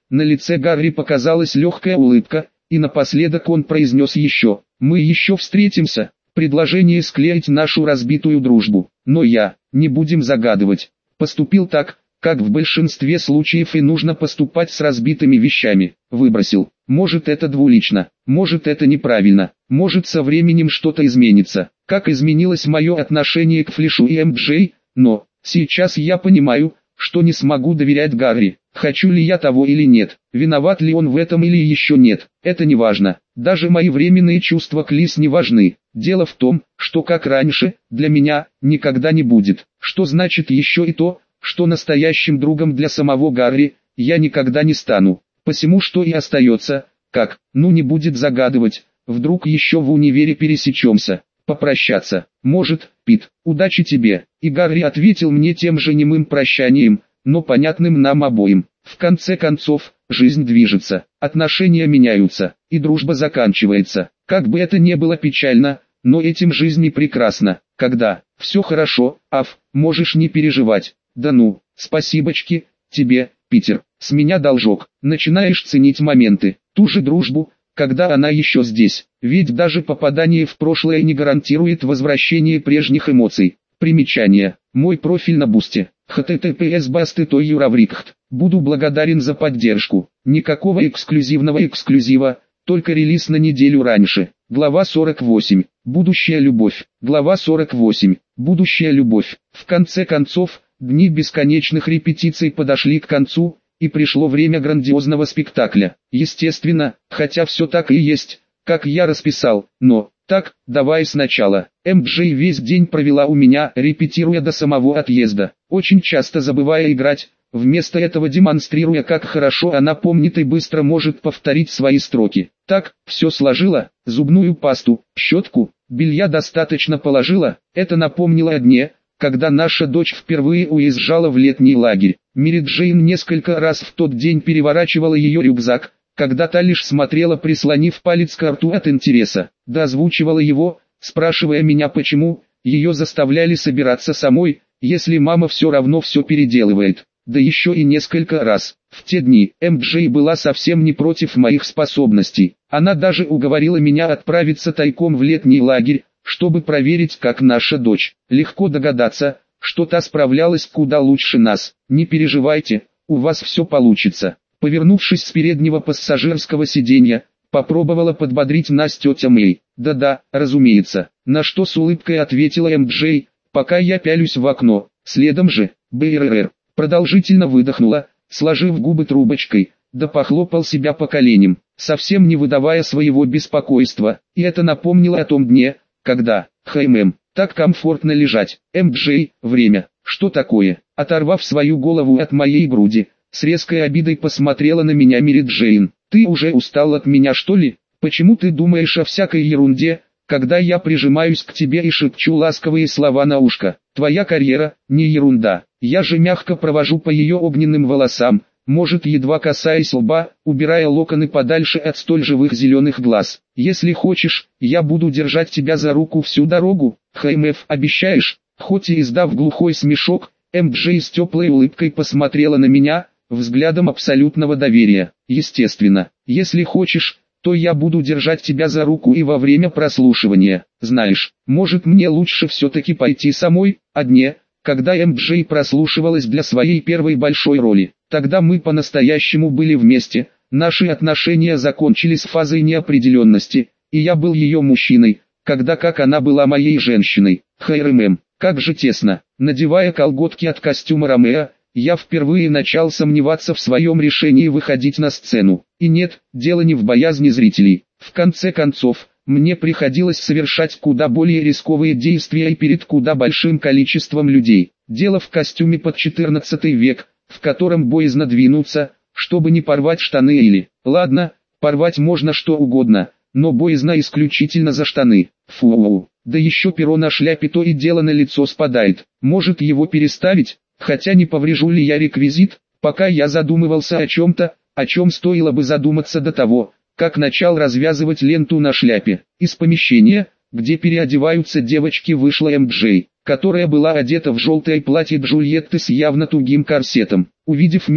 На лице Гарри показалась легкая улыбка, и напоследок он произнес еще: «Мы еще встретимся». Предложение склеить нашу разбитую дружбу. Но я, не будем загадывать, поступил так, как в большинстве случаев и нужно поступать с разбитыми вещами. Выбросил. Может, это двулично, может, это неправильно, может, со временем что-то изменится. Как изменилось мое отношение к Флэшу и эм джей, но сейчас я понимаю, что не смогу доверять Гарри. Хочу ли я того или нет, виноват ли он в этом или еще нет, это не важно. Даже мои временные чувства к Лиз не важны. Дело в том, что как раньше, для меня, никогда не будет. Что значит еще и то, что настоящим другом для самого Гарри, я никогда не стану. Посему что и остается, как, ну не будет загадывать, вдруг еще в универе пересечемся. Попрощаться. Может, Пит, удачи тебе. И Гарри ответил мне тем же немым прощанием, но понятным нам обоим. В конце концов, жизнь движется, отношения меняются, и дружба заканчивается. Как бы это ни было печально, но этим жизнь и прекрасна. Когда все хорошо, Аф, можешь не переживать. Да ну, спасибочки тебе, Питер, с меня должок. Начинаешь ценить моменты, ту же дружбу, когда она еще здесь. Ведь даже попадание в прошлое не гарантирует возвращение прежних эмоций. Примечание. Мой профиль на Бусти. эйч ти ти пи эс басты той юраврикхт. Буду благодарен за поддержку. Никакого эксклюзивного эксклюзива, только релиз на неделю раньше. Глава сорок восемь. Будущая любовь. Глава сорок восемь. Будущая любовь. В конце концов, дни бесконечных репетиций подошли к концу, и пришло время грандиозного спектакля. Естественно, хотя все так и есть, как я расписал, но, так, давай сначала. эм джей весь день провела у меня, репетируя до самого отъезда, очень часто забывая играть, вместо этого демонстрируя, как хорошо она помнит и быстро может повторить свои строки. Так, все сложила, зубную пасту, щетку, белья достаточно положила, это напомнило о дне, когда наша дочь впервые уезжала в летний лагерь. Мэри Джейн несколько раз в тот день переворачивала ее рюкзак, когда та лишь смотрела, прислонив палец к рту от интереса, да озвучивала его, спрашивая меня почему, ее заставляли собираться самой, если мама все равно все переделывает. Да еще и несколько раз. В те дни эм джей была совсем не против моих способностей. Она даже уговорила меня отправиться тайком в летний лагерь, чтобы проверить, как наша дочь. Легко догадаться, что та справлялась куда лучше нас. Не переживайте, у вас все получится. Повернувшись с переднего пассажирского сиденья, попробовала подбодрить нас тетя Мэй. Да-да, разумеется, на что с улыбкой ответила эм джей, пока я пялюсь в окно. Следом же, БРР, продолжительно выдохнула, сложив губы трубочкой, да похлопал себя по коленям, совсем не выдавая своего беспокойства, и это напомнило о том дне, когда, хм, так комфортно лежать. эм джей, время, что такое? Оторвав свою голову от моей груди, с резкой обидой посмотрела на меня Мэри Джейн. Ты уже устал от меня, что ли? Почему ты думаешь о всякой ерунде, когда я прижимаюсь к тебе и шепчу ласковые слова на ушко? Твоя карьера, не ерунда. Я же мягко провожу по ее огненным волосам, может едва касаясь лба, убирая локоны подальше от столь живых зеленых глаз. Если хочешь, я буду держать тебя за руку всю дорогу. ХМФ, обещаешь? Хоть и издав глухой смешок, эм джей с теплой улыбкой посмотрела на меня, взглядом абсолютного доверия. Естественно, если хочешь, то я буду держать тебя за руку и во время прослушивания. Знаешь, может мне лучше все-таки пойти самой, одне, когда эм джей прослушивалась для своей первой большой роли. Тогда мы по-настоящему были вместе, наши отношения закончились фазой неопределенности, и я был ее мужчиной, когда как она была моей женщиной. ХРММ, как же тесно. Надевая колготки от костюма Ромео, я впервые начал сомневаться в своем решении выходить на сцену. И нет, дело не в боязни зрителей. В конце концов, мне приходилось совершать куда более рисковые действия и перед куда большим количеством людей. Дело в костюме под четырнадцатый век, в котором боязно двинуться, чтобы не порвать штаны или... Ладно, порвать можно что угодно, но боязно исключительно за штаны. Фу, да еще перо на шляпе то и дело на лицо спадает. Может его переставить? Хотя не поврежу ли я реквизит? Пока я задумывался о чем-то, о чем стоило бы задуматься до того, как начал развязывать ленту на шляпе. Из помещения, где переодеваются девочки, вышла эм джей, которая была одета в желтое платье Джульетты с явно тугим корсетом. Увидев меня,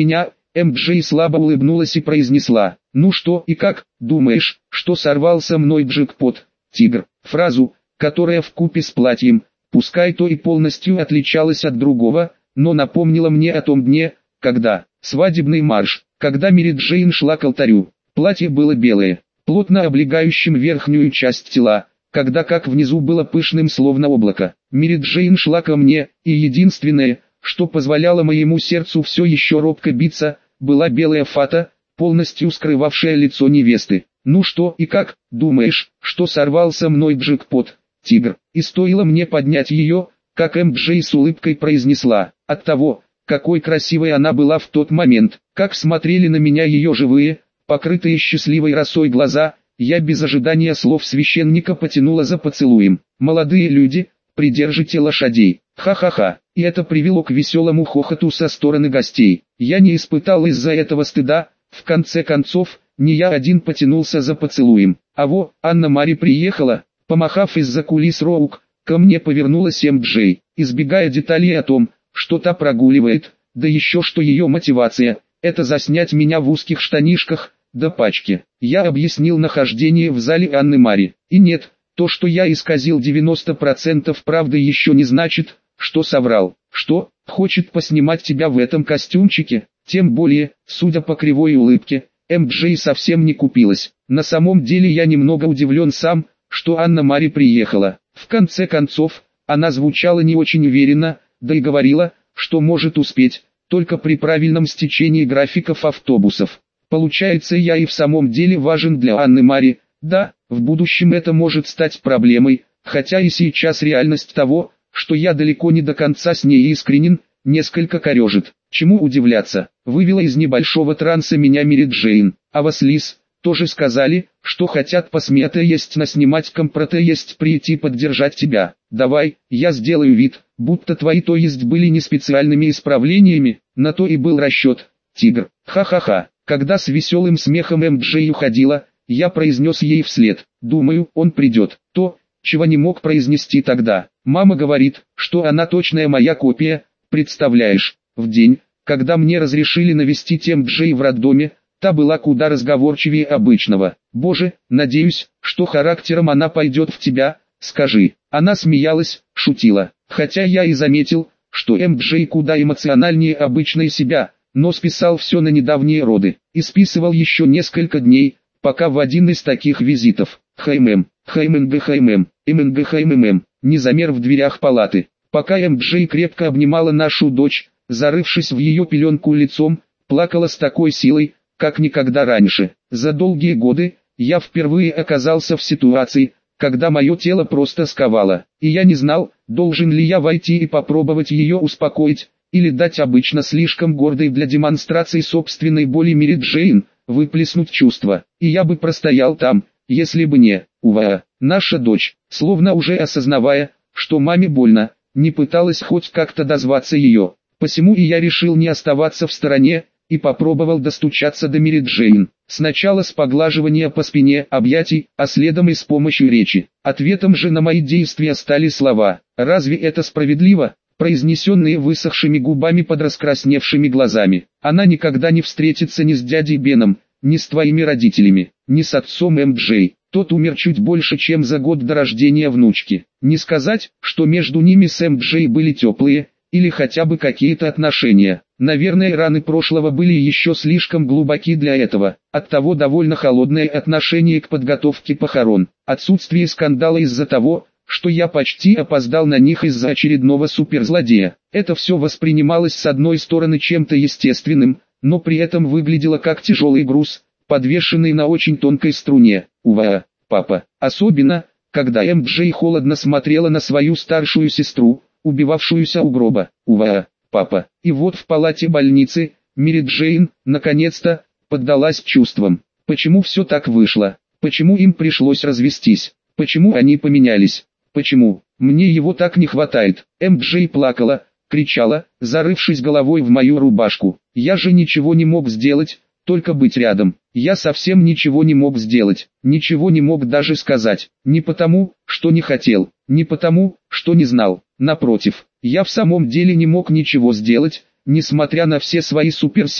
Эм Джей слабо улыбнулась и произнесла: «Ну что и как, думаешь, что сорвался мной джекпот, тигр?» Фразу, которая вкупе с платьем, пускай то и полностью отличалась от другого, но напомнила мне о том дне, когда свадебный марш, когда Мэри Джейн шла к алтарю. Платье было белое, плотно облегающим верхнюю часть тела, когда как внизу было пышным словно облако. Мэри Джейн шла ко мне, и единственное, что позволяло моему сердцу все еще робко биться, была белая фата, полностью скрывавшая лицо невесты. «Ну что и как, думаешь, что сорвался мной джекпот, тигр?» И стоило мне поднять ее, как Эм Джей с улыбкой произнесла: «От того, какой красивой она была в тот момент, как смотрели на меня ее живые, покрытые счастливой росой глаза, я без ожидания слов священника потянула за поцелуем. Молодые люди, придержите лошадей». Ха-ха-ха, и это привело к веселому хохоту со стороны гостей. Я не испытал из-за этого стыда, в конце концов, не я один потянулся за поцелуем. А во, Анна-Мари приехала, помахав из-за кулис Роук, ко мне повернулась Эм Джей, избегая деталей о том, что та прогуливает, да еще что ее мотивация – это заснять меня в узких штанишках, до пачки. Я объяснил нахождение в зале Анны-Мари, и нет, то, что я исказил девяносто процентов правды, еще не значит, что соврал. Что, хочет поснимать тебя в этом костюмчике? Тем более, судя по кривой улыбке, Эм Джей совсем не купилась. На самом деле я немного удивлен сам, что Анна-Мари приехала. В конце концов, она звучала не очень уверенно, да и говорила, что может успеть, только при правильном стечении графиков автобусов. Получается, я и в самом деле важен для Анны-Мари. Да, в будущем это может стать проблемой, хотя и сейчас реальность того, что я далеко не до конца с ней искренен, несколько корежит. Чему удивляться, вывела из небольшого транса меня Мэри Джейн. А Васлис тоже сказали, что хотят посмето есть наснимать компроте есть прийти поддержать тебя. Давай, я сделаю вид, будто твои то есть были не специальными исправлениями, на то и был расчет, тигр. Ха-ха-ха. Когда с веселым смехом Эм Джей уходила, я произнес ей вслед: думаю, он придет. То, чего не мог произнести тогда. Мама говорит, что она точная моя копия, представляешь. В день, когда мне разрешили навестить Эм Джей в роддоме, та была куда разговорчивее обычного. Боже, надеюсь, что характером она пойдет в тебя, скажи. Она смеялась, шутила. Хотя я и заметил, что Эм Джей куда эмоциональнее обычной себя, но списал все на недавние роды. И списывал еще несколько дней, пока в один из таких визитов. Хаймэм, хаймэнгэ хаймэм, эмэнгэ хаймэм, не замер в дверях палаты. Пока Эм Джей крепко обнимала нашу дочь, зарывшись в ее пеленку лицом, плакала с такой силой, как никогда раньше. За долгие годы, я впервые оказался в ситуации, когда мое тело просто сковало, и я не знал, должен ли я войти и попробовать ее успокоить, или дать обычно слишком гордой для демонстрации собственной боли Мэри Джейн, выплеснуть чувства. И я бы простоял там, если бы не, уваа, наша дочь, словно уже осознавая, что маме больно, не пыталась хоть как-то дозваться ее. Посему и я решил не оставаться в стороне, и попробовал достучаться до Мэри Джейн. Сначала с поглаживания по спине, объятий, а следом и с помощью речи. Ответом же на мои действия стали слова: «Разве это справедливо?» произнесенные высохшими губами под раскрасневшими глазами. «Она никогда не встретится ни с дядей Беном, ни с твоими родителями, ни с отцом Эм Джей. Тот умер чуть больше, чем за год до рождения внучки. Не сказать, что между ними с Эм Джей были теплые, или хотя бы какие-то отношения. Наверное, раны прошлого были еще слишком глубоки для этого. Оттого довольно холодное отношение к подготовке похорон. Отсутствие скандала из-за того, что я почти опоздал на них из-за очередного суперзлодея. Это все воспринималось с одной стороны чем-то естественным, но при этом выглядело как тяжелый груз, подвешенный на очень тонкой струне. Уваа, папа. Особенно, когда Эм Джей холодно смотрела на свою старшую сестру, убивавшуюся у гроба. Уваа, папа. И вот в палате больницы, Мэри Джейн, наконец-то, поддалась чувствам. Почему все так вышло? Почему им пришлось развестись? Почему они поменялись? Почему? Мне его так не хватает. Эм Джей плакала, кричала, зарывшись головой в мою рубашку. Я же ничего не мог сделать, только быть рядом. Я совсем ничего не мог сделать, ничего не мог даже сказать. Не потому, что не хотел, не потому, что не знал. Напротив, я в самом деле не мог ничего сделать, несмотря на все свои суперсилы,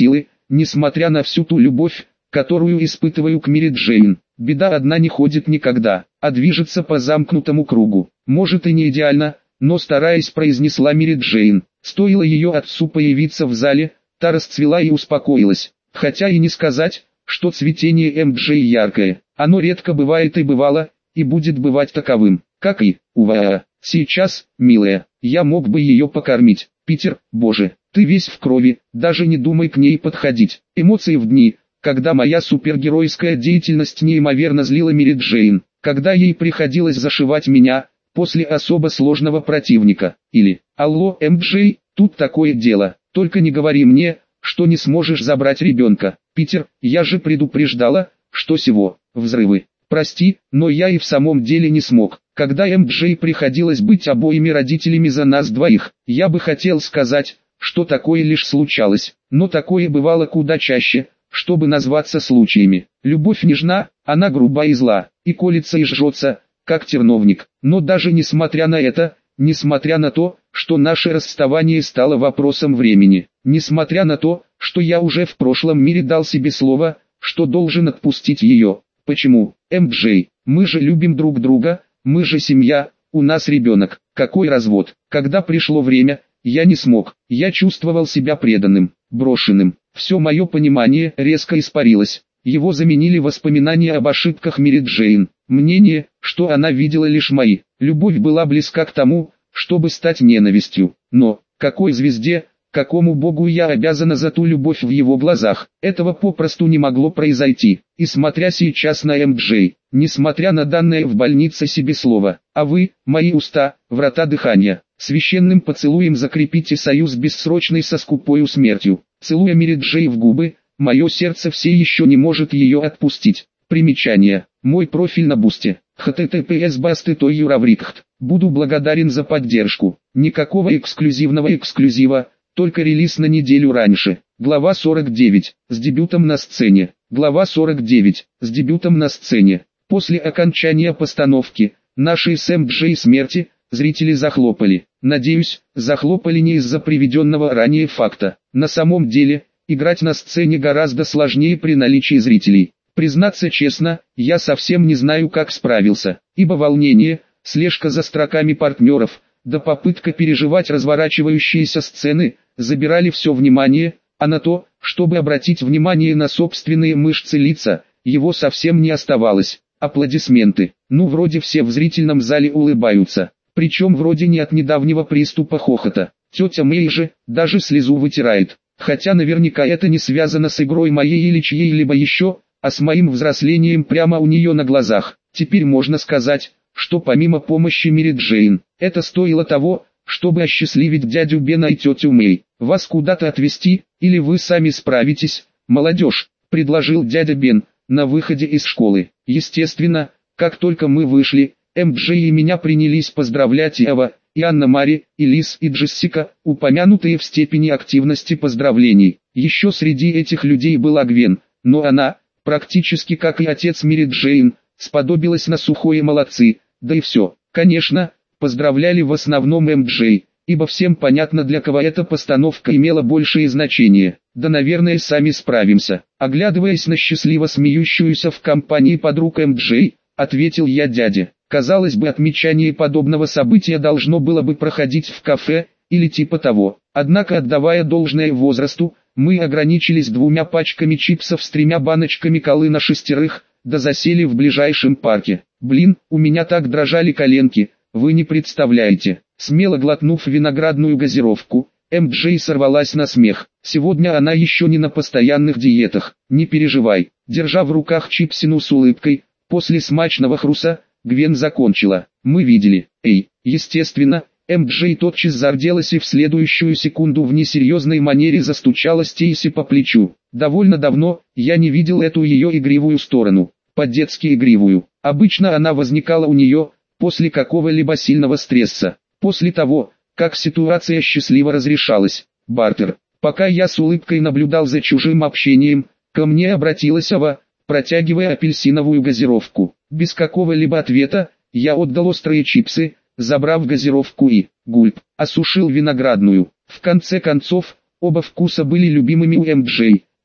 несмотря на всю ту любовь, которую испытываю к Мэри Джейн. Беда одна не ходит никогда, а движется по замкнутому кругу. Может и не идеально, но стараясь, произнесла Мэри Джейн. Стоило ее отцу появиться в зале, та расцвела и успокоилась. Хотя и не сказать, что цветение эм джей яркое. Оно редко бывает и бывало, и будет бывать таковым. Как и, уваа. Сейчас, милая, я мог бы ее покормить. Питер, боже, ты весь в крови, даже не думай к ней подходить. Эмоции в дни, когда моя супергеройская деятельность неимоверно злила Мэри Джейн, когда ей приходилось зашивать меня, после особо сложного противника. Или, алло, эм джей, тут такое дело, только не говори мне, что не сможешь забрать ребенка. Питер, я же предупреждала, что сего, взрывы. Прости, но я и в самом деле не смог. Когда эм джей приходилось быть обоими родителями за нас двоих, я бы хотел сказать, что такое лишь случалось, но такое бывало куда чаще, чтобы назваться случаями. Любовь нежна, она груба и зла, и колется и жжется, как терновник. Но даже несмотря на это, несмотря на то, что наше расставание стало вопросом времени, несмотря на то, что я уже в прошлом мире дал себе слово, что должен отпустить ее. Почему, эм джей, мы же любим друг друга, мы же семья, у нас ребенок, какой развод? Когда пришло время, я не смог, я чувствовал себя преданным, брошенным. Все мое понимание резко испарилось, его заменили воспоминания об ошибках Мэри Джейн, мнение, что она видела лишь мои. Любовь была близка к тому, чтобы стать ненавистью, но, какой звезде, какому богу я обязана за ту любовь в его глазах? Этого попросту не могло произойти. И смотря сейчас на эм джей, несмотря на данное в больнице себе слово, а вы, мои уста, врата дыхания, священным поцелуем закрепите союз бессрочный со скупою смертью. Целуя Мэри Джей в губы, мое сердце все еще не может ее отпустить. Примечание. Мой профиль на Бусте. эйч ти ти пи эс басты точка юраврикхт. Буду благодарен за поддержку. Никакого эксклюзивного эксклюзива, только релиз на неделю раньше. Глава сорок девять. С дебютом на сцене. Глава сорок девять. С дебютом на сцене. После окончания постановки, нашей с эм джей смерти, зрители захлопали. Надеюсь, захлопали не из-за приведенного ранее факта. На самом деле, играть на сцене гораздо сложнее при наличии зрителей. Признаться честно, я совсем не знаю, как справился, ибо волнение, слежка за строками партнеров, да попытка переживать разворачивающиеся сцены, забирали все внимание, а на то, чтобы обратить внимание на собственные мышцы лица, его совсем не оставалось. Аплодисменты. Ну вроде все в зрительном зале улыбаются, причем вроде не от недавнего приступа хохота. Тетя Мэй же, даже слезу вытирает, хотя наверняка это не связано с игрой моей или чьей-либо еще, а с моим взрослением прямо у нее на глазах. Теперь можно сказать, что помимо помощи Мэри Джейн, это стоило того, чтобы осчастливить дядю Бена и тетю Мэй. Вас куда-то отвезти, или вы сами справитесь, молодежь, предложил дядя Бен, на выходе из школы. Естественно, как только мы вышли, эм джей и меня принялись поздравлять и Ава, и Анна-Мари, и Лиз, и Джессика, упомянутые в степени активности поздравлений. Еще среди этих людей была Гвен, но она, практически как и отец Мэри Джейн, сподобилась на сухое молодцы, да и все. Конечно, поздравляли в основном эм джей, ибо всем понятно, для кого эта постановка имела большее значение. Да наверное сами справимся. Оглядываясь на счастливо смеющуюся в компании подруг эм джей, ответил я дяде. Казалось бы, отмечание подобного события должно было бы проходить в кафе, или типа того. Однако, отдавая должное возрасту, мы ограничились двумя пачками чипсов с тремя баночками колы на шестерых, да засели в ближайшем парке. Блин, у меня так дрожали коленки, вы не представляете. Смело глотнув виноградную газировку, эм джей сорвалась на смех. Сегодня она еще не на постоянных диетах. Не переживай. Держа в руках чипсину с улыбкой, после смачного хруса, Гвен закончила. Мы видели. Эй, естественно, эм джей тотчас зарделась и в следующую секунду в несерьезной манере застучала Стейси по плечу. Довольно давно я не видел эту ее игривую сторону, по-детски игривую. Обычно она возникала у нее после какого-либо сильного стресса, после того, как ситуация счастливо разрешалась. Бартер. Пока я с улыбкой наблюдал за чужим общением, ко мне обратилась Ава, протягивая апельсиновую газировку. Без какого-либо ответа, я отдал острые чипсы, забрав газировку и, гульп, осушил виноградную. В конце концов, оба вкуса были любимыми у эм джей,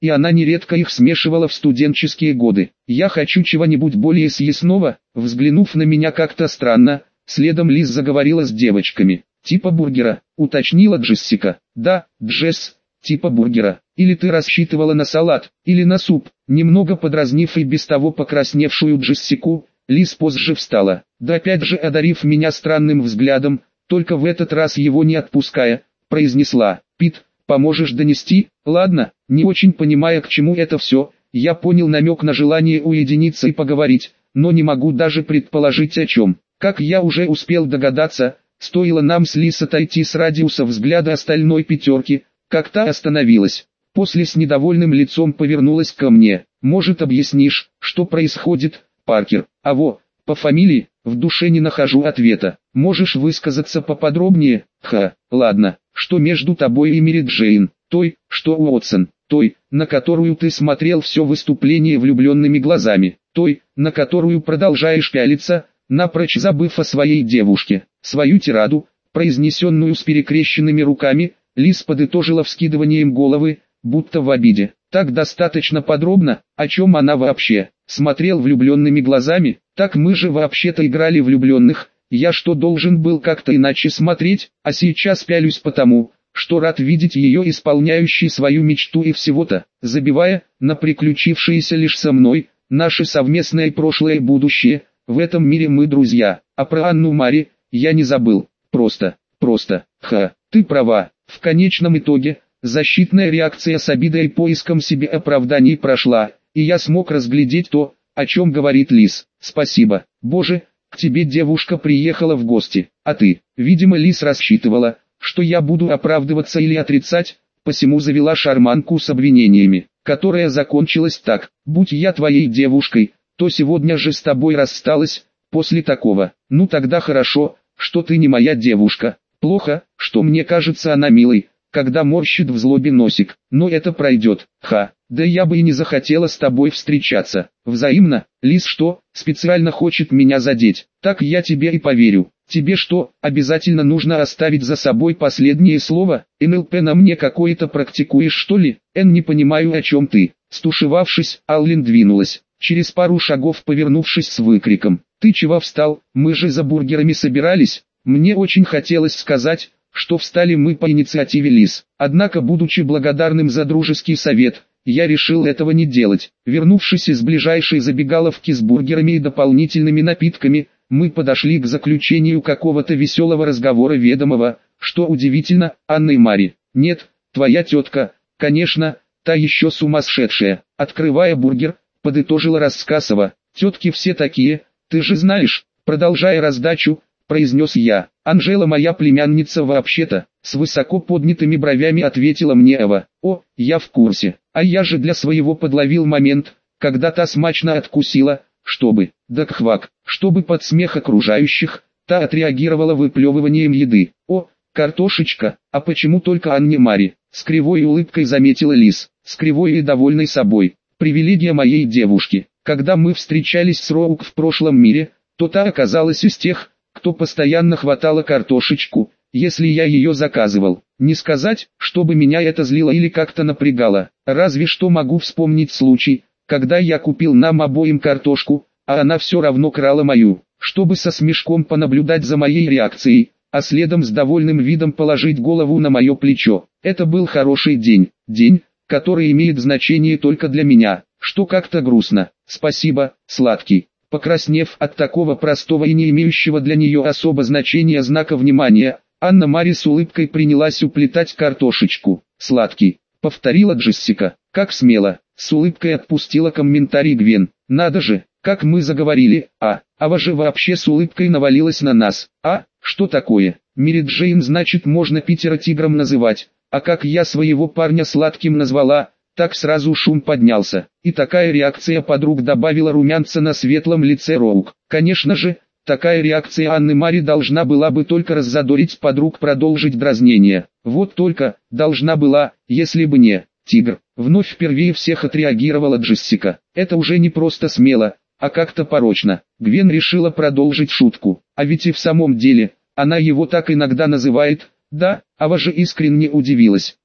и она нередко их смешивала в студенческие годы. «Я хочу чего-нибудь более съестного», взглянув на меня как-то странно, следом Лиз заговорила с девочками. «Типа бургера», уточнила Джессика. «Да, Джесс, типа бургера. Или ты рассчитывала на салат, или на суп?» Немного подразнив и без того покрасневшую Джессику, Лиз позже встала, да опять же одарив меня странным взглядом, только в этот раз его не отпуская, произнесла: «Пит, поможешь донести?» «Ладно». Не очень понимая, к чему это все, я понял намек на желание уединиться и поговорить, но не могу даже предположить о чем. Как я уже успел догадаться, стоило нам с Лиз отойти с радиуса взгляда остальной пятерки, как та остановилась. После с недовольным лицом повернулась ко мне. «Может, объяснишь, что происходит, Паркер?» «А во, по фамилии, в душе не нахожу ответа. Можешь высказаться поподробнее?» «Ха, ладно. Что между тобой и Мэри Джейн? Той, что Уотсон? Той, на которую ты смотрел все выступление влюбленными глазами? Той, на которую продолжаешь пялиться, напрочь забыв о своей девушке?» Свою тираду, произнесенную с перекрещенными руками, Лиз подытожила вскидыванием головы, будто в обиде. «Так достаточно подробно, о чем она вообще? Смотрел влюбленными глазами? Так мы же вообще-то играли влюбленных. Я что, должен был как-то иначе смотреть, а сейчас пялюсь потому, что рад видеть ее исполняющей свою мечту и всего-то, забивая на приключившееся лишь со мной, наше совместное прошлое и будущее. В этом мире мы друзья, а про Анну Мари я не забыл. Просто, просто, ха, ты права». В конечном итоге, защитная реакция с обидой и поиском себе оправданий прошла, и я смог разглядеть то, о чем говорит Лиз. «Спасибо, Боже, к тебе девушка приехала в гости, а ты». Видимо, Лиз рассчитывала, что я буду оправдываться или отрицать, посему завела шарманку с обвинениями, которая закончилась так: «Будь я твоей девушкой, то сегодня же с тобой рассталась». После такого: «Ну тогда хорошо, что ты не моя девушка. Плохо, что мне кажется она милой, когда морщит в злобе носик, но это пройдет. Ха, да я бы и не захотела с тобой встречаться». «Взаимно, Лиз что, специально хочет меня задеть?» «Так я тебе и поверю. Тебе что, обязательно нужно оставить за собой последнее слово? эн эл пэ на мне какое-то практикуешь, что ли?» «Эн, не понимаю, о чем ты». Стушевавшись, Аллен двинулась, через пару шагов повернувшись с выкриком: «Ты чего встал? Мы же за бургерами собирались». Мне очень хотелось сказать, что встали мы по инициативе Лиз, однако, будучи благодарным за дружеский совет, я решил этого не делать. Вернувшись из ближайшей забегаловки с бургерами и дополнительными напитками, мы подошли к заключению какого-то веселого разговора ведомого, что удивительно, Анной Мари. «Нет, твоя тетка, конечно, та еще сумасшедшая». Открывая бургер, подытожила Рассказова: «Тетки все такие, ты же знаешь». Продолжая раздачу, произнес я: «Анжела моя племянница вообще-то», с высоко поднятыми бровями ответила мне Эва. «О, я в курсе, а я же для своего подловил момент, когда та смачно откусила, чтобы, да кхвак, чтобы под смех окружающих, та отреагировала выплевыванием еды. О, картошечка, а почему только Анне Мари?» С кривой улыбкой заметила Лиз, с кривой и довольной собой. «Привилегия моей девушки. Когда мы встречались с Роук в прошлом мире, то та оказалась из тех, кто постоянно хватала картошечку, если я ее заказывал. Не сказать, чтобы меня это злило или как-то напрягало, разве что могу вспомнить случай, когда я купил нам обоим картошку, а она все равно крала мою, чтобы со смешком понаблюдать за моей реакцией, а следом с довольным видом положить голову на мое плечо. Это был хороший день, день, который имеет значение только для меня, что как-то грустно. Спасибо, сладкий». Покраснев от такого простого и не имеющего для нее особо значения знака внимания, Анна Мари с улыбкой принялась уплетать картошечку. «Сладкий», — повторила Джессика. «Как смело», — с улыбкой отпустила комментарий Гвен. «Надо же, как мы заговорили, а, Ава же вообще с улыбкой навалилась на нас. А, что такое? Мэри Джейн, значит, можно Питера тигром называть, а как я своего парня сладким назвала, так сразу шум поднялся, и такая реакция подруг добавила румянца на светлом лице Роук. Конечно же, такая реакция Анны Мари должна была бы только раззадорить подруг продолжить дразнение. Вот только, должна была, если бы не «Тигр». Вновь впервые всех отреагировала Джессика. Это уже не просто смело, а как-то порочно. Гвен решила продолжить шутку. А ведь и в самом деле, она его так иногда называет. Да, Ава же искренне удивилась.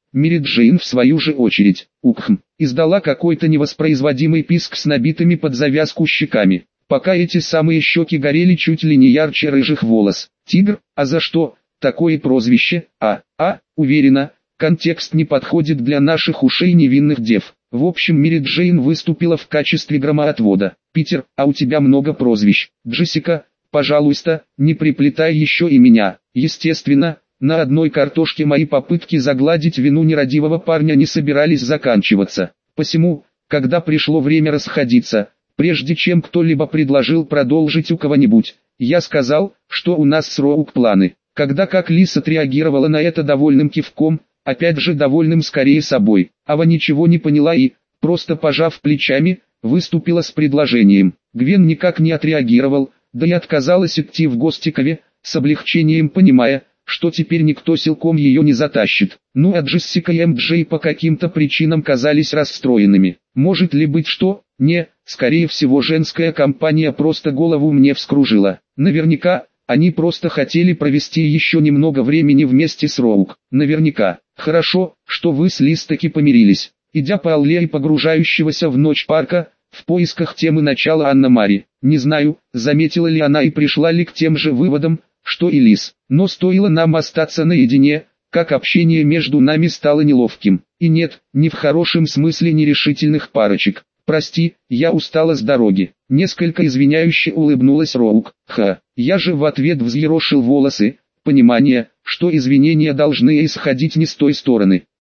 Мэри Джейн в свою же очередь, ухм, издала какой-то невоспроизводимый писк с набитыми под завязку щеками, пока эти самые щеки горели чуть ли не ярче рыжих волос. Тигр, а за что? Такое прозвище, а, а, уверена, контекст не подходит для наших ушей невинных дев. В общем, Мэри Джейн выступила в качестве громоотвода. Питер, а у тебя много прозвищ. Джессика, пожалуйста, не приплетай еще и меня. Естественно, на одной картошке мои попытки загладить вину нерадивого парня не собирались заканчиваться. Посему, когда пришло время расходиться, прежде чем кто-либо предложил продолжить у кого-нибудь, я сказал, что у нас с Роук планы. Когда как Лис отреагировала на это довольным кивком, опять же довольным скорее собой. Ава ничего не поняла и, просто пожав плечами, выступила с предложением. Гвен никак не отреагировал, да и отказалась идти в гости к Аве, с облегчением понимая, что теперь никто силком ее не затащит. Ну а Джессика и эм джей по каким-то причинам казались расстроенными. Может ли быть что? Не, скорее всего женская компания просто голову мне вскружила. Наверняка, они просто хотели провести еще немного времени вместе с Роук. Наверняка. Хорошо, что вы с Лиз таки помирились. Идя по аллее погружающегося в ночь парка, в поисках темы начала Анна-Мари. Не знаю, заметила ли она и пришла ли к тем же выводам, что и Лиз. Но стоило нам остаться наедине, как общение между нами стало неловким. И нет, не в хорошем смысле нерешительных парочек. «Прости, я устала с дороги», — несколько извиняюще улыбнулась Роук. «Ха». Я же в ответ взъерошил волосы, понимание, что извинения должны исходить не с той стороны.